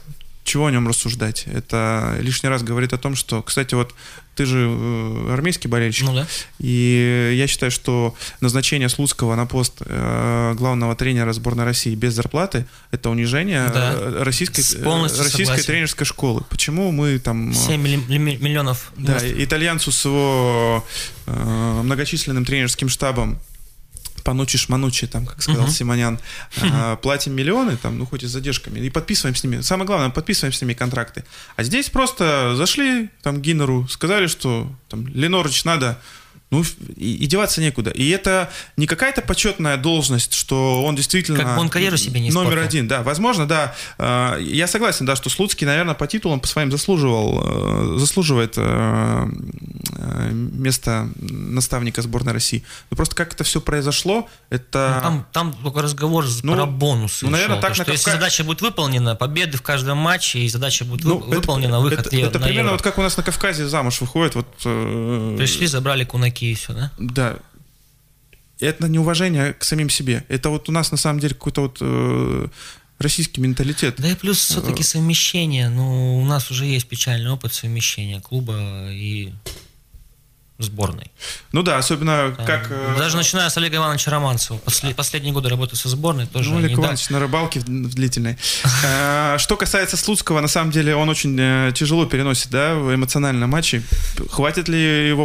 чего о нем рассуждать? Это лишний раз говорит о том, что, кстати, вот ты же армейский болельщик, ну, да. И я считаю, что назначение Слуцкого на пост э, главного тренера сборной России без зарплаты – это унижение да. российской, российской тренерской школы. Почему мы там… семь миллионов. Да, итальянцу с его э, многочисленным тренерским штабом Панучи-шманучи, там, как сказал uh-huh. Симонян, а, платим миллионы, там, ну, хоть и с задержками, и подписываем с ними, самое главное, подписываем с ними контракты. А здесь просто зашли, там, Гиннеру, сказали, что, там, Ленорыч надо, ну, и, и деваться некуда. И это не какая-то почетная должность, что он действительно… Как бы он карьеру себе не испортил. Номер один, да. Возможно, да. Я согласен, да, что Слуцкий, наверное, по титулам по своим заслуживал, заслуживает место наставника сборной России. Но просто как это все произошло, это… Ну, там, там только разговор ну, про бонусы. Ну, наверное, шел, так что на если задача будет выполнена, победы в каждом матче, и задача будет ну, выполнена, это, выход это, на это примерно Евро. Вот как у нас на Кавказе замуж выходит. Вот, Пришли, забрали кунаки и все, да? Да. Это неуважение к самим себе. Это вот у нас на самом деле какой-то вот э, российский менталитет. Да и плюс все-таки совмещение. Ну, у нас уже есть печальный опыт совмещения клуба и сборной. Ну да, особенно Там, как… Даже начиная с Олега Ивановича Романцева. После, последние годы работы со сборной тоже… Ну, Олег да... Иванович на рыбалке в длительной. Что касается Слуцкого, на самом деле он очень тяжело переносит, да, эмоционально матчи. Хватит ли его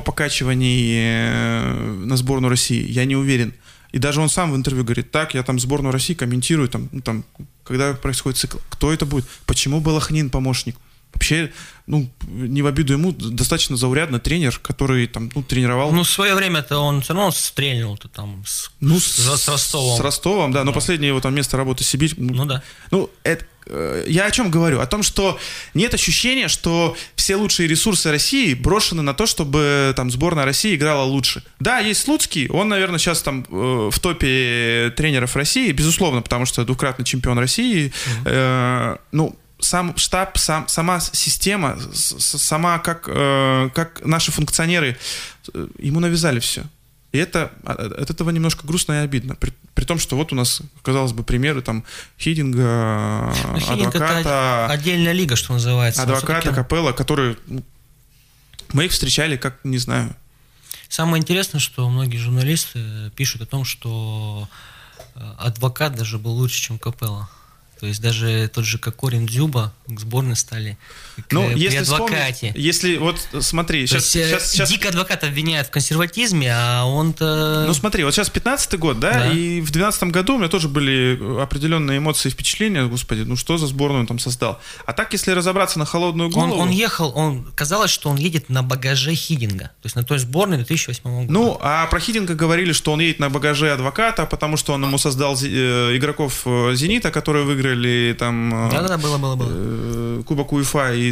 покачиваний на сборную России? Я не уверен. И даже он сам в интервью говорит, так, я там сборную России комментирую, там, ну, там, когда происходит цикл. Кто это будет? Почему Балахнин помощник? Вообще, ну, не в обиду ему, достаточно заурядный тренер, который там, ну, тренировал. Ну, в свое время-то он все равно стрельнул-то там с, ну, с, с Ростовом. С Ростовом, да, но да. последнее его там место работы Сибирь. Ну, да. Ну, это, я о чем говорю? О том, что нет ощущения, что все лучшие ресурсы России брошены на то, чтобы там сборная России играла лучше. Да, есть Слуцкий, он, наверное, сейчас там э, в топе тренеров России, безусловно, потому что двукратный чемпион России. Mm-hmm. Э, ну, сам штаб, сам, сама система, сама как, э, как наши функционеры ему навязали все. И это, от этого немножко грустно и обидно. При, при том, что вот у нас, казалось бы, примеры там Хидинга, ну, Хидинг адвоката... это отдельная лига, что называется. Адвоката, Капелла, которые... Ну, мы их встречали как, не знаю... Самое интересное, что многие журналисты пишут о том, что адвокат даже был лучше, чем Капелла. То есть даже тот же Кокорин, Дзюба к сборной стали к, ну, при если адвокате. Если вот смотри, сейчас, сейчас, сейчас... дико адвокат обвиняют в консерватизме, а он-то... Ну смотри, вот сейчас пятнадцатый год, да, да, и в двенадцатом году у меня тоже были определенные эмоции и впечатления, господи, ну что за сборную он там создал. А так, если разобраться на холодную голову... Он, он ехал, он казалось, что он едет на багаже Хидинга, то есть на той сборной две тысячи восьмого года. Ну, а про Хидинга говорили, что он едет на багаже адвоката, потому что он ему создал игроков «Зенита», которые выиграли там да-да, было, было, было. Кубок УЕФА и,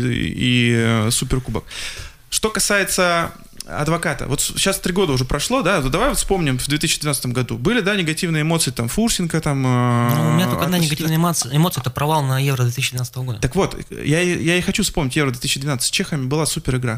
и Суперкубок. Что касается адвоката, вот сейчас три года уже прошло, да, давай вот вспомним, в две тысячи двенадцатом году были, да, негативные эмоции, там, Фурсенко, там... Ну, у меня только одна негативная эмоция, эмоция, это провал на Евро две тысячи двенадцатого года. Так вот, я, я и хочу вспомнить Евро две тысячи двенадцать, с чехами была супер игра.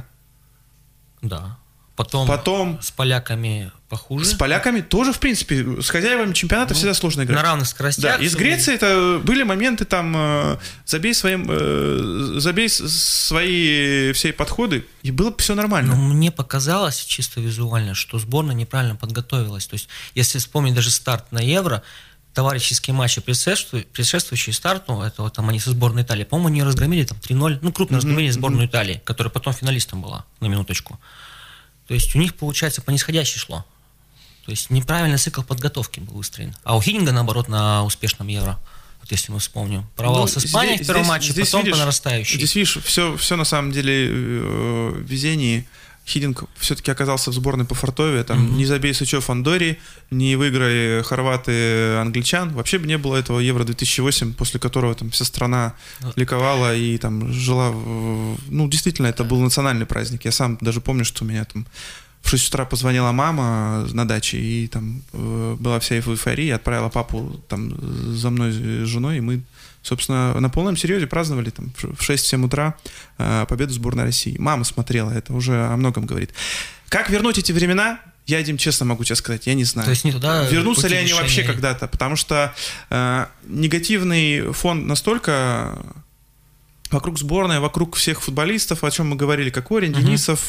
Да. Потом, Потом с поляками похуже. С поляками тоже, в принципе, с хозяевами чемпионата ну, всегда сложно играть. На равных скоростях. Да, и с Грецией это были моменты там, э, забей, своим, э, забей свои все подходы, и было бы все нормально. Но мне показалось чисто визуально, что сборная неправильно подготовилась. То есть, если вспомнить даже старт на Евро, товарищеские матчи, предшествующие старту, это вот там они со сборной Италии, по-моему, они разгромили там три ноль, ну, крупно разгромили mm-hmm. сборную Италии, которая потом финалистом была, на минуточку. То есть у них, получается, по нисходящей шло. То есть неправильный цикл подготовки был выстроен. А у Хидинга, наоборот, на успешном Евро. Вот если мы вспомним. Провал ну, с Испанией здесь, в первом здесь, матче, здесь, потом видишь, по нарастающей. Здесь, видишь, все, все на самом деле э, везение. Хидинг все-таки оказался в сборной по фортове. Там mm-hmm. не забей Сычев Андории, не выиграй хорваты англичан. Вообще бы не было этого Евро две тысячи восемь, после которого там вся страна ликовала и там жила. В... Ну, действительно, это был национальный праздник. Я сам даже помню, что у меня там в шесть утра позвонила мама на даче, и там э, была вся эйфория, отправила папу там за мной с женой, и мы, собственно, на полном серьезе праздновали там в шесть-семь утра э, победу сборной России. Мама смотрела, это уже о многом говорит. Как вернуть эти времена? Я, Дим, честно могу тебе сказать, я не знаю. То есть не туда вернутся ли они решения... вообще когда-то? Потому что э, негативный фон настолько вокруг сборной, вокруг всех футболистов, о чем мы говорили, Кокорин, uh-huh. Денисов,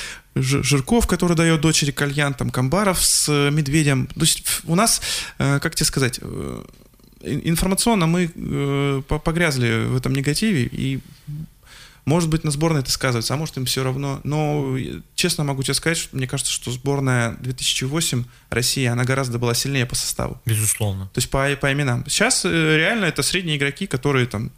Жирков, который дает дочери кальян, там, Камбаров с Медведем. То есть у нас, как тебе сказать, информационно мы погрязли в этом негативе, и, может быть, на сборной это сказывается, а может, им все равно. Но, честно могу тебе сказать, что мне кажется, что сборная две тысячи восьмой России, она гораздо была сильнее по составу. Безусловно. То есть по, по именам. Сейчас реально это средние игроки, которые там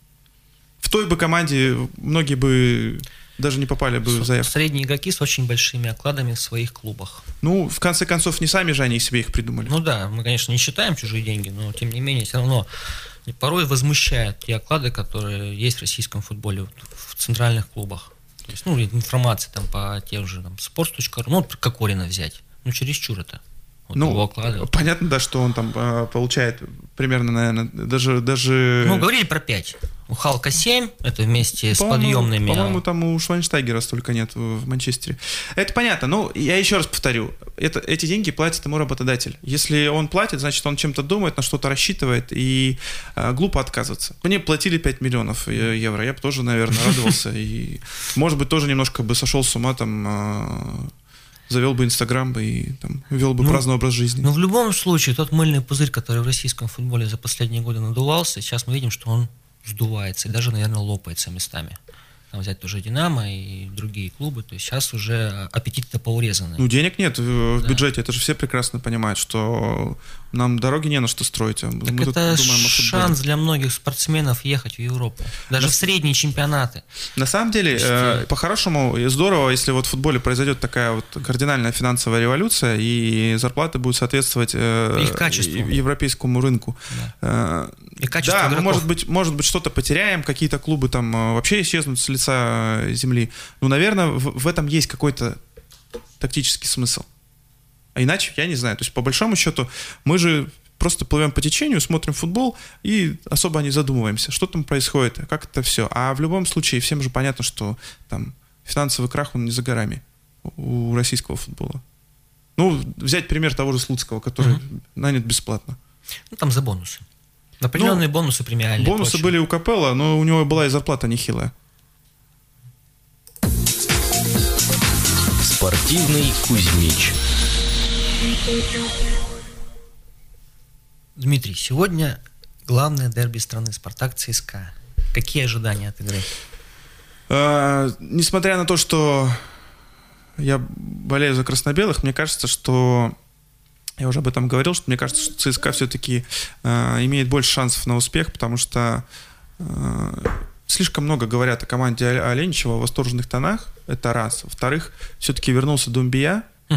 в той бы команде многие бы даже не попали бы в заявку. Средние игроки с очень большими окладами в своих клубах. Ну, в конце концов, не сами же они себе их придумали. Ну да, мы, конечно, не считаем чужие деньги, но, тем не менее, все равно порой возмущают те оклады, которые есть в российском футболе в центральных клубах. То есть, ну, информация там по тем же там sports точка ру, ну, Кокорина взять. Ну, чересчур это. Вот ну, понятно, да, что он там э, получает примерно, наверное, даже, даже... Ну, говорили про пять. У Халка семь, это вместе по-моему, с подъемными. По-моему, там у Швайнштайгера столько нет в Манчестере. Это понятно. Ну, я еще раз повторю. Это, эти деньги платит ему работодатель. Если он платит, значит, он чем-то думает, на что-то рассчитывает, и э, глупо отказываться. Мне платили пять миллионов евро. Я бы тоже, наверное, радовался. И, может быть, тоже немножко бы сошел с ума там... завел бы Инстаграм бы и там, вел бы ну, праздный образ жизни. Но в любом случае, тот мыльный пузырь, который в российском футболе за последние годы надувался, сейчас мы видим, что он сдувается и даже, наверное, лопается местами. Там взять тоже «Динамо» и другие клубы, то есть сейчас уже аппетиты-то поурезаны. Ну, денег нет в да. бюджете, это же все прекрасно понимают, что нам дороги не на что строить. Так мы это шанс для многих спортсменов ехать в Европу, даже на... в средние чемпионаты. На самом деле, есть... э, по-хорошему, здорово, если вот в футболе произойдет такая вот кардинальная финансовая революция, и зарплаты будут соответствовать э, их качеству. Европейскому рынку. Да, э, да мы, может быть, может быть, что-то потеряем, какие-то клубы там вообще исчезнут с лица земли. Ну, наверное, в, в этом есть какой-то тактический смысл. А иначе я не знаю. То есть, по большому счету, мы же просто плывем по течению, смотрим футбол и особо не задумываемся, что там происходит, как это все. А в любом случае, всем же понятно, что там финансовый крах, он не за горами у российского футбола. Ну, взять пример того же Слуцкого, который uh-huh. нанят бесплатно. Ну, там за бонусы. Определенные ну, бонусы премиальные. Бонусы были у Капелла, но у него была и зарплата нехилая. Спортивный Кузьмич. Дмитрий, сегодня главное дерби страны «Спартак-ЦСКА». Какие ожидания от игры? А, несмотря на то, что я болею за красно-белых, мне кажется, что... Я уже об этом говорил, что мне кажется, что ЦСКА все-таки э, имеет больше шансов на успех, потому что э, слишком много говорят о команде Аленичева в восторженных тонах. Это раз. Во-вторых, все-таки вернулся Думбия. Угу.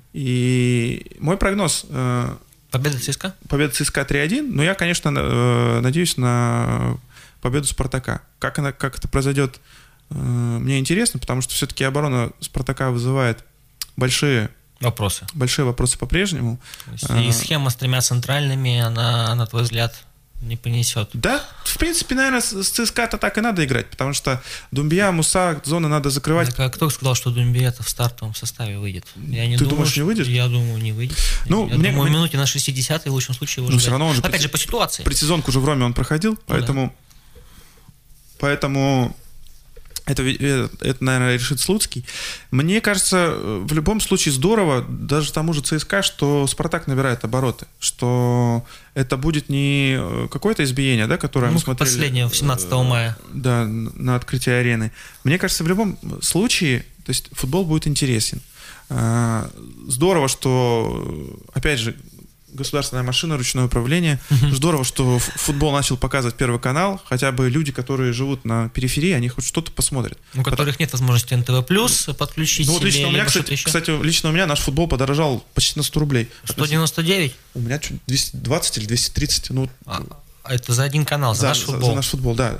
И мой прогноз... Э, победа ЦСКА? Победа ЦСКА три один. Но я, конечно, э, надеюсь на победу Спартака. Как, она, как это произойдет, э, мне интересно, потому что все-таки оборона Спартака вызывает большие... Вопросы. Большие вопросы по-прежнему. И схема с тремя центральными, она, на твой взгляд, не принесет? Да, в принципе, наверное, с ЦСКА-то так и надо играть, потому что Думбия, Муса, зоны надо закрывать. Так, а кто сказал, что Думбия-то в стартовом составе выйдет? Я не Ты думаю, думаешь, что... не выйдет? Я думаю, не выйдет. Ну, я мне, думаю, мне... минуте на шестидесятой в лучшем случае его ну, все равно он же Опять пред... же, по ситуации. Предсезонку уже в Роме он проходил, ну, поэтому... Да. Поэтому... Это, это, наверное, решит Слуцкий. Мне кажется, в любом случае здорово, даже тому же ЦСКА, что Спартак набирает обороты, что это будет не какое-то избиение, да, которое ну, мы смотрели... последнее, семнадцатого мая. Да, на открытии арены. Мне кажется, в любом случае, то есть футбол будет интересен. Здорово, что, опять же, государственная машина, ручное управление. Uh-huh. Здорово, что футбол начал показывать Первый канал. Хотя бы люди, которые живут на периферии, они хоть что-то посмотрят. У которых нет возможности эн тэ вэ плюс подключить. Ну вот лично у меня, кстати, кстати, лично у меня наш футбол подорожал почти на сто рублей. сто девяносто девять? У меня двести двадцать или двести тридцать. Ну, а, это за один канал, за, за наш футбол? За, за наш футбол, да.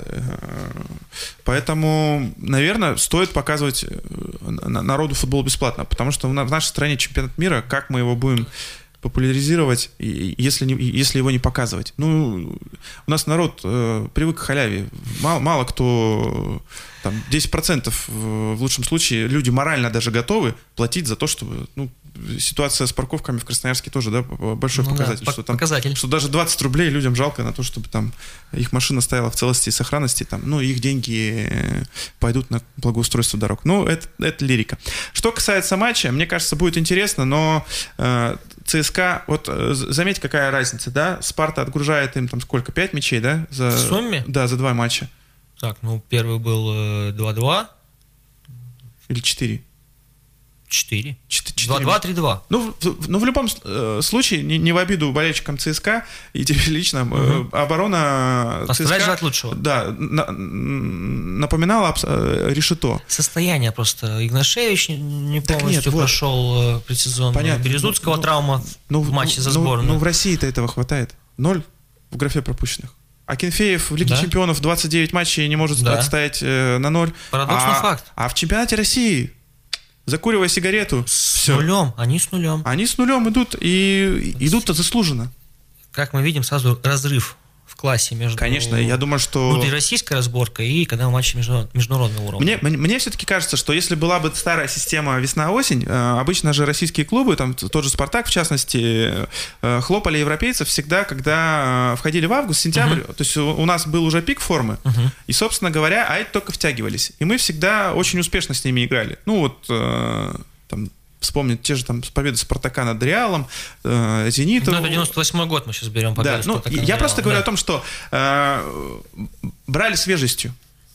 Поэтому, наверное, стоит показывать народу футбол бесплатно. Потому что в нашей стране чемпионат мира, как мы его будем... популяризировать, если, не, если его не показывать. Ну, у нас народ э, привык к халяве. Мало, мало кто, там, десять процентов в лучшем случае, люди морально даже готовы платить за то, чтобы, ну, ситуация с парковками в Красноярске тоже, да, большой ну, показатель, да, что там, показатель. что даже двадцать рублей людям жалко на то, чтобы там их машина стояла в целости и сохранности, там, ну, их деньги пойдут на благоустройство дорог. Ну, это, это лирика. Что касается матча, мне кажется, будет интересно, но э, ЦСКА, вот заметь, какая разница, да, Спарта отгружает им там сколько, пять мячей, да? За, в сумме? Да, за два матча. Так, ну, первый был э, два-два. Или четыре? Четыре. два-два, три-два. Ну, в, ну, в любом э, случае, не, не в обиду болельщикам ЦСКА и тебе лично, угу. э, оборона Оставлять ЦСКА... желать лучшего. Да, на, напоминала э, решето. Состояние просто. Игнашевич не так полностью нет, прошел вот. предсезон. Понятно. Березутского ну, травма ну, в матче ну, за сборную. Ну, ну, в России-то этого хватает. Ноль в графе пропущенных. Акинфеев в Лиге да? чемпионов двадцать девять матчей не может да. отстоять э, на ноль. Парадоксный а, факт. А в чемпионате России... Закуривая сигарету. С все. нулем, они с нулем. Они с нулем идут, и идут-то заслуженно. Как мы видим, сразу разрыв в классе между... Конечно, я думаю, что... Внутрироссийская разборка и когда матчи международного уровня. Мне, мне, мне все-таки кажется, что если была бы старая система весна-осень, обычно же российские клубы, там тот же «Спартак», в частности, хлопали европейцев всегда, когда входили в август-сентябрь, uh-huh. то есть у нас был уже пик формы, uh-huh. и, собственно говоря, а эти только втягивались. И мы всегда очень успешно с ними играли. Ну вот, там... Вспомнить те же там победы Спартака над Реалом, э, Зенитом. Ну, это девяносто восьмой год мы сейчас берем победу да, ну, Спартака. Я Реалом, просто говорю да. о том, что э, брали свежестью.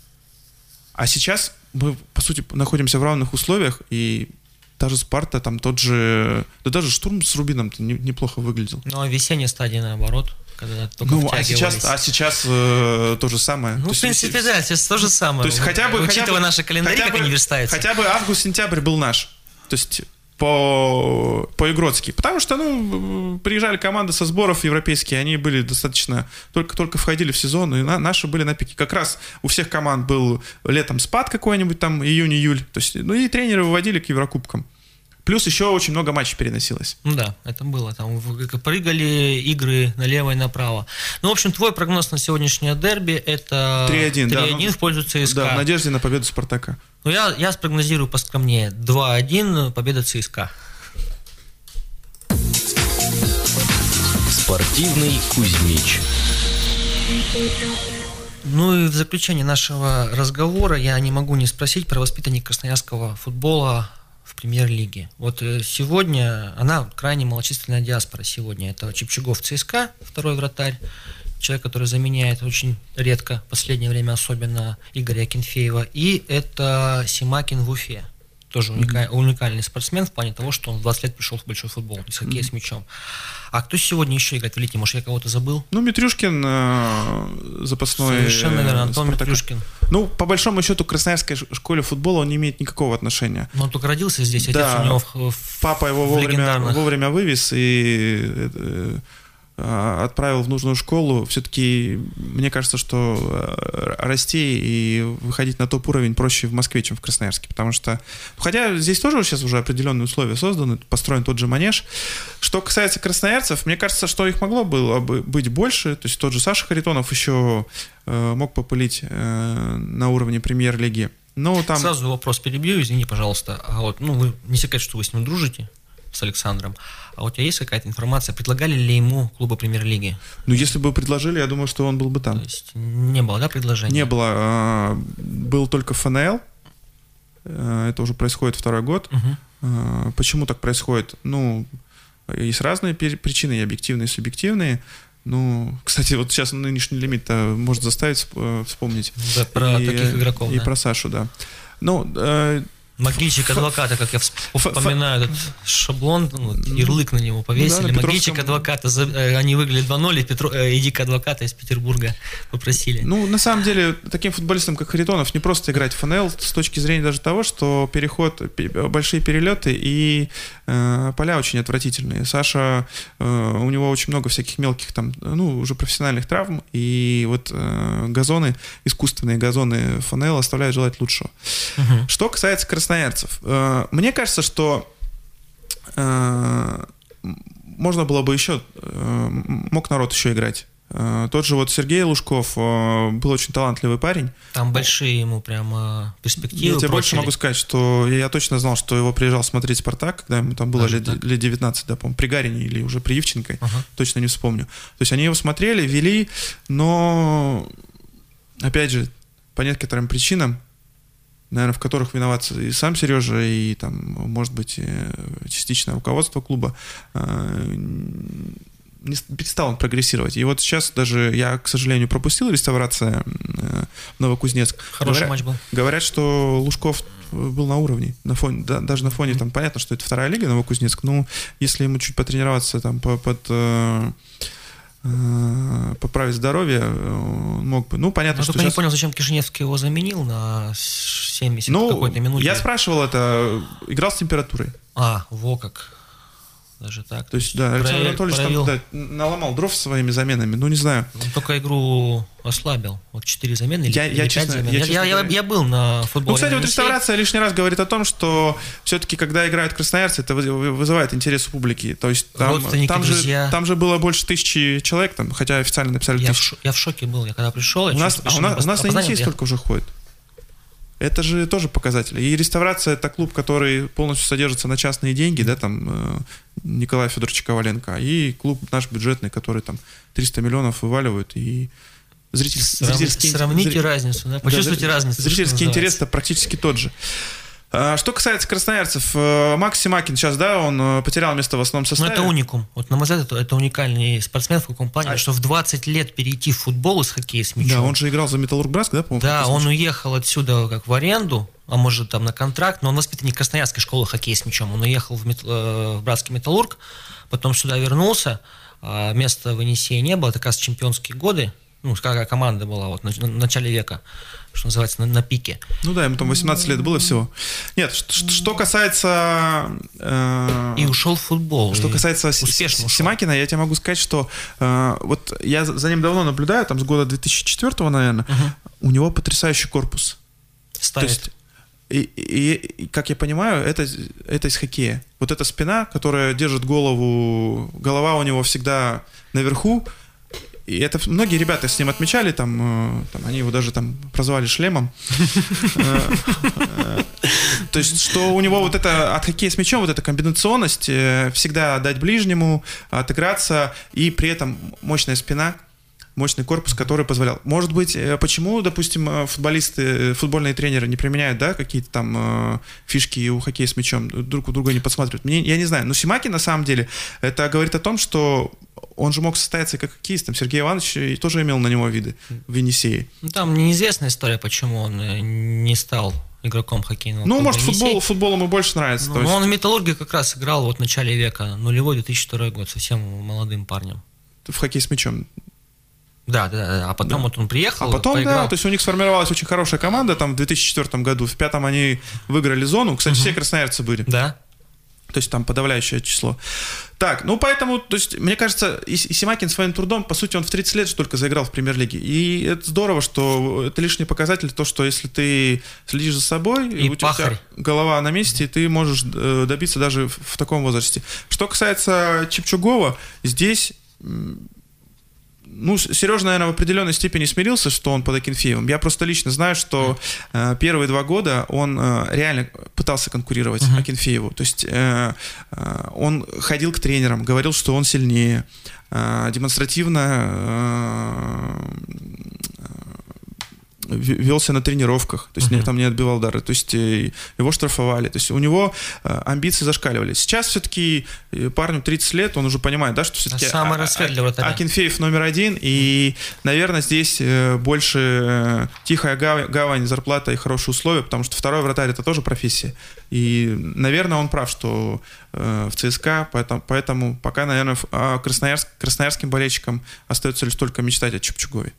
А сейчас мы, по сути, находимся в равных условиях, и даже Спарта, там тот же... Да даже Штурм с Рубином-то не, неплохо выглядел. Ну, а весенняя стадия наоборот, когда только ну, а сейчас, а сейчас э, то же самое. Ну, то в принципе, есть, да, сейчас то же самое. То есть хотя бы... Учитывая хотя бы, наши календари, хотя как бы, они верстаются. Хотя бы август-сентябрь был наш. То есть по, по-игротски. Потому что, ну, приезжали команды со сборов европейские, они были достаточно... Только-только входили в сезон, и на, наши были на пике. Как раз у всех команд был летом спад какой-нибудь, там, июнь-июль. То есть, ну, и тренеры выводили к Еврокубкам. Плюс еще очень много матчей переносилось. Ну да, это было. Там прыгали игры налево и направо. Ну, в общем, твой прогноз на сегодняшнее дерби – это три один, три один да, ну, в пользу ЦСКА. Да, в надежде на победу Спартака. Ну, я, я спрогнозирую поскромнее. два один, победа ЦСКА. Спортивный Кузьмич. Ну и в заключение нашего разговора я не могу не спросить про воспитанника красноярского футбола в премьер-лиге. Вот сегодня, она крайне малочисленная диаспора сегодня. Это Чепчугов ЦСКА, второй вратарь, человек, который заменяет очень редко, в последнее время особенно, Игоря Акинфеева. И это Симакин в Уфе. Тоже уникаль, mm-hmm. уникальный спортсмен в плане того, что он в двадцать лет пришел в большой футбол, из хоккея mm-hmm. с мячом. А кто сегодня еще играет в элите? Может, я кого-то забыл? Ну, Митрюшкин, э, запасной. Совершенно верно, Антон Спартака. Митрюшкин. Ну, по большому счету, к красноярской школе футбола он не имеет никакого отношения. Но он только родился здесь, отец да. у него в, в Папа его в вовремя, легендарных... вовремя вывез и э, отправил в нужную школу. Все-таки мне кажется, что расти и выходить на топ-уровень проще в Москве, чем в Красноярске. Потому что, хотя здесь тоже сейчас уже определенные условия созданы, построен тот же манеж. Что касается красноярцев, мне кажется, что их могло было бы быть больше. То есть тот же Саша Харитонов еще э, мог попылить э, на уровне премьер-лиги. Но там... Сразу вопрос перебью, извини, пожалуйста. А вот, ну, вы не секрет, что вы с ним дружите, с Александром. А у тебя есть какая-то информация, предлагали ли ему клубы премьер-лиги? Ну, если бы предложили, я думаю, что он был бы там. То есть не было, да, предложения? Не было. Был только эф эн эл. Это уже происходит второй год. Угу. Почему так происходит? Ну, есть разные причины, и объективные, и субъективные. Ну, кстати, вот сейчас нынешний лимит может заставить вспомнить. Да, про и, таких игроков, И да. про Сашу, да. Ну, Могильщик адвоката, как я вспоминаю этот шаблон, ну, ярлык на него повесили. Ну, да, Могильщик адвоката, они выиграли два ноль, и Петро, э, иди к адвоката из Петербурга попросили. Ну, на самом деле, таким футболистам, как Харитонов, не просто играть в эф эн эл с точки зрения даже того, что переход, большие перелеты и э, поля очень отвратительные. Саша, э, у него очень много всяких мелких там, ну, уже профессиональных травм, и вот э, газоны, искусственные газоны эф эн эл оставляют желать лучшего. Угу. Что касается красноярцев, мне кажется, что э, можно было бы еще, э, мог народ еще играть Тот же вот Сергей Лужков был очень талантливый парень. Там большие ему прямо перспективы. Я тебе больше прочили. могу сказать, что я точно знал, что его приезжал смотреть «Спартак», когда ему там было лет, лет девятнадцать, да, по-моему, при Гарине или уже при Ивченко, ага. точно не вспомню. То есть они его смотрели, вели, но, опять же, по некоторым причинам, наверное, в которых виноват и сам Сережа, и там, может быть, частично руководство клуба, не перестал он прогрессировать. И вот сейчас даже я, к сожалению, пропустил реставрация в Новокузнецк. Хороший говорят, матч был. Говорят, что Лужков был на уровне, на фоне, да, даже на фоне, там понятно, что это вторая лига Новокузнецк, но если ему чуть потренироваться там по, под э, э, поправить здоровье, он мог бы. Ну, понятно, я что только сейчас... не понял, зачем Кишиневский его заменил на семьдесят ну, какой-то минуте. Я спрашивал это, играл с температурой. А, во как. Даже так. То есть, да, Александр Анатольевич там, да, наломал дров своими заменами, ну, не знаю. Он только игру ослабил. Вот четыре замены я, или я, пять честно, замен. Я, я, честно я, я, я был на футболе. Ну, кстати, вот реставрация лишний раз говорит о том, что все-таки, когда играют красноярцы, это вызывает интерес у публики. То есть там, там, же, там же было больше тысячи человек, там, хотя официально написали я тысячу. В, я в шоке был. Я когда пришел, я у нас, а у нас, у нас на Енисей сколько уже ходит? Это же тоже показатель. И реставрация — это клуб, который полностью содержится на частные деньги, да, там э, Николая Федоровича Коваленко, и клуб наш бюджетный, который там триста миллионов вываливают, и зритель, Срав... зрительский... Сравните зритель... разницу, да? Почувствуйте да, разницу. Зрительский интерес-то практически тот же. Что касается красноярцев, Макс Семакин сейчас, да, он потерял место в основном составе. Ну, это уникум. Вот, на мой взгляд, это, это уникальный спортсмен в каком плане, а... что в двадцать лет перейти в футбол из хоккея с мячом. Да, он же играл за Металлург-Братск, да, по-моему? Да, он уехал отсюда как в аренду, а может там на контракт, но он воспитанник Красноярской школы хоккея с мячом. Он уехал в, мет... в Братский Металлург, потом сюда вернулся, а места в Енисее не было, это как раз чемпионские годы, ну, какая команда была вот, на, на начале века, что называется, на, на пике. Ну да, ему там восемнадцать лет было всего. Нет, что, что касается... Э, И ушел в футбол. Что касается успешно Семакина, я тебе могу сказать, что э, вот я за ним давно наблюдаю, там с года две тысячи четвёртого, наверное, угу. у него потрясающий корпус. Ставит. То есть, и, и, и, как я понимаю, это, это из хоккея. Вот эта спина, которая держит голову, голова у него всегда наверху. И это многие ребята с ним отмечали, там, там они его даже там прозвали шлемом. То есть, что у него вот это от хоккея с мячом, вот эта комбинационность, всегда дать ближнему, отыграться, и при этом мощная спина, мощный корпус, который позволял. Может быть, почему, допустим, футболисты, футбольные тренеры не применяют, да, какие-то там фишки у хоккея с мячом, друг у друга не подсматривают. Мне, я не знаю. Но Семакин, на самом деле, это говорит о том, что он же мог состояться как хоккеист. Сергей Иванович тоже имел на него виды в Енисее. Ну, там неизвестная история, почему он не стал игроком хоккейного ну, клуба. Может, футбол, футбол ему больше нравится. Ну, есть... Он в Металлурге как раз играл вот в начале века, нулевой две тысячи второй год, совсем молодым парнем. В хоккей с мячом. Да, да, да, а потом да. вот он приехал, А потом, поиграл. Да, то есть у них сформировалась очень хорошая команда, там в две тысячи четвёртом году, в пятом они выиграли зону, кстати, угу. все красноярцы были. Да. То есть там подавляющее число. Так, ну поэтому, то есть, мне кажется, и, и Семакин своим трудом, по сути, он в тридцать лет только заиграл в премьер-лиге. И это здорово, что это лишний показатель, то, что если ты следишь за собой, и у тебя голова на месте, и ты можешь добиться даже в, в таком возрасте. Что касается Чепчугова, здесь... Ну, Сережа, наверное, в определенной степени смирился, что он под Акинфеевым. Я просто лично знаю, что э, первые два года он э, реально пытался конкурировать uh-huh. Акинфееву. То есть э, э, он ходил к тренерам, говорил, что он сильнее, э, демонстративно э, велся на тренировках, то есть uh-huh. там не отбивал удары, то есть его штрафовали, то есть у него амбиции зашкаливали. Сейчас все-таки парню тридцать лет, он уже понимает, да, что все-таки самый рассвет для вратаря. Акинфеев номер один, и, наверное, здесь больше тихая гавань, зарплата и хорошие условия, потому что второй вратарь — это тоже профессия. И, наверное, он прав, что в ЦСКА, поэтому, поэтому пока, наверное, красноярск, красноярским болельщикам остается лишь только мечтать о Чепчугове.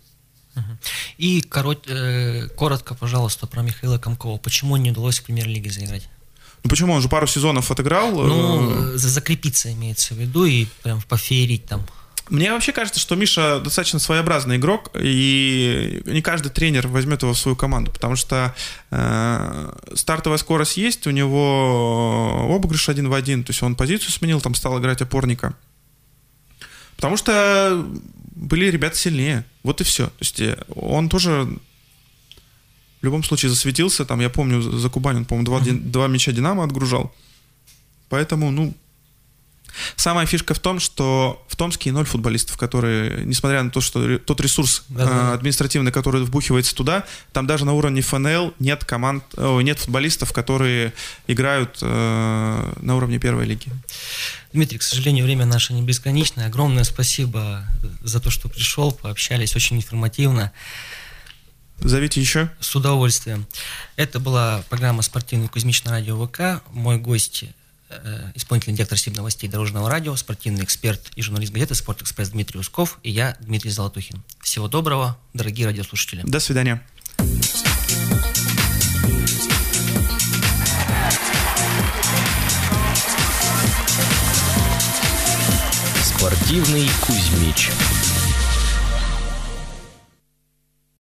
И корот, э, коротко, пожалуйста, про Михаила Комкова. Почему не удалось в премьер-лиге заиграть? Ну почему? Он же пару сезонов отыграл. Ну, закрепиться имеется в виду и прям пофеерить там. Мне вообще кажется, что Миша достаточно своеобразный игрок, и не каждый тренер возьмет его в свою команду, потому что э, стартовая скорость есть, у него обыгрыш один в один, то есть он позицию сменил, там стал играть опорника. Потому что были ребята сильнее. Вот и все. То есть он тоже в любом случае засветился. Там, я помню, за Кубань он, по-моему, два, uh-huh. два мяча «Динамо» отгружал. Поэтому, ну... Самая фишка в том, что в Томске ноль футболистов, которые, несмотря на то, что тот ресурс Да-да-да. административный, который вбухивается туда, там даже на уровне эф эн эл нет команд, нет футболистов, которые играют э, на уровне первой лиги. Дмитрий, к сожалению, время наше не бесконечное. Огромное спасибо за то, что пришел, пообщались очень информативно. Зовите еще. С удовольствием. Это была программа «Спортивный Кузьмич» на радио ВК. Мой гость – исполнительный директор СИБ-новостей Дорожного радио, спортивный эксперт и журналист газеты «Спортэкспресс» Дмитрий Усков и я, Дмитрий Золотухин. Всего доброго, дорогие радиослушатели. До свидания. Спортивный Кузьмич.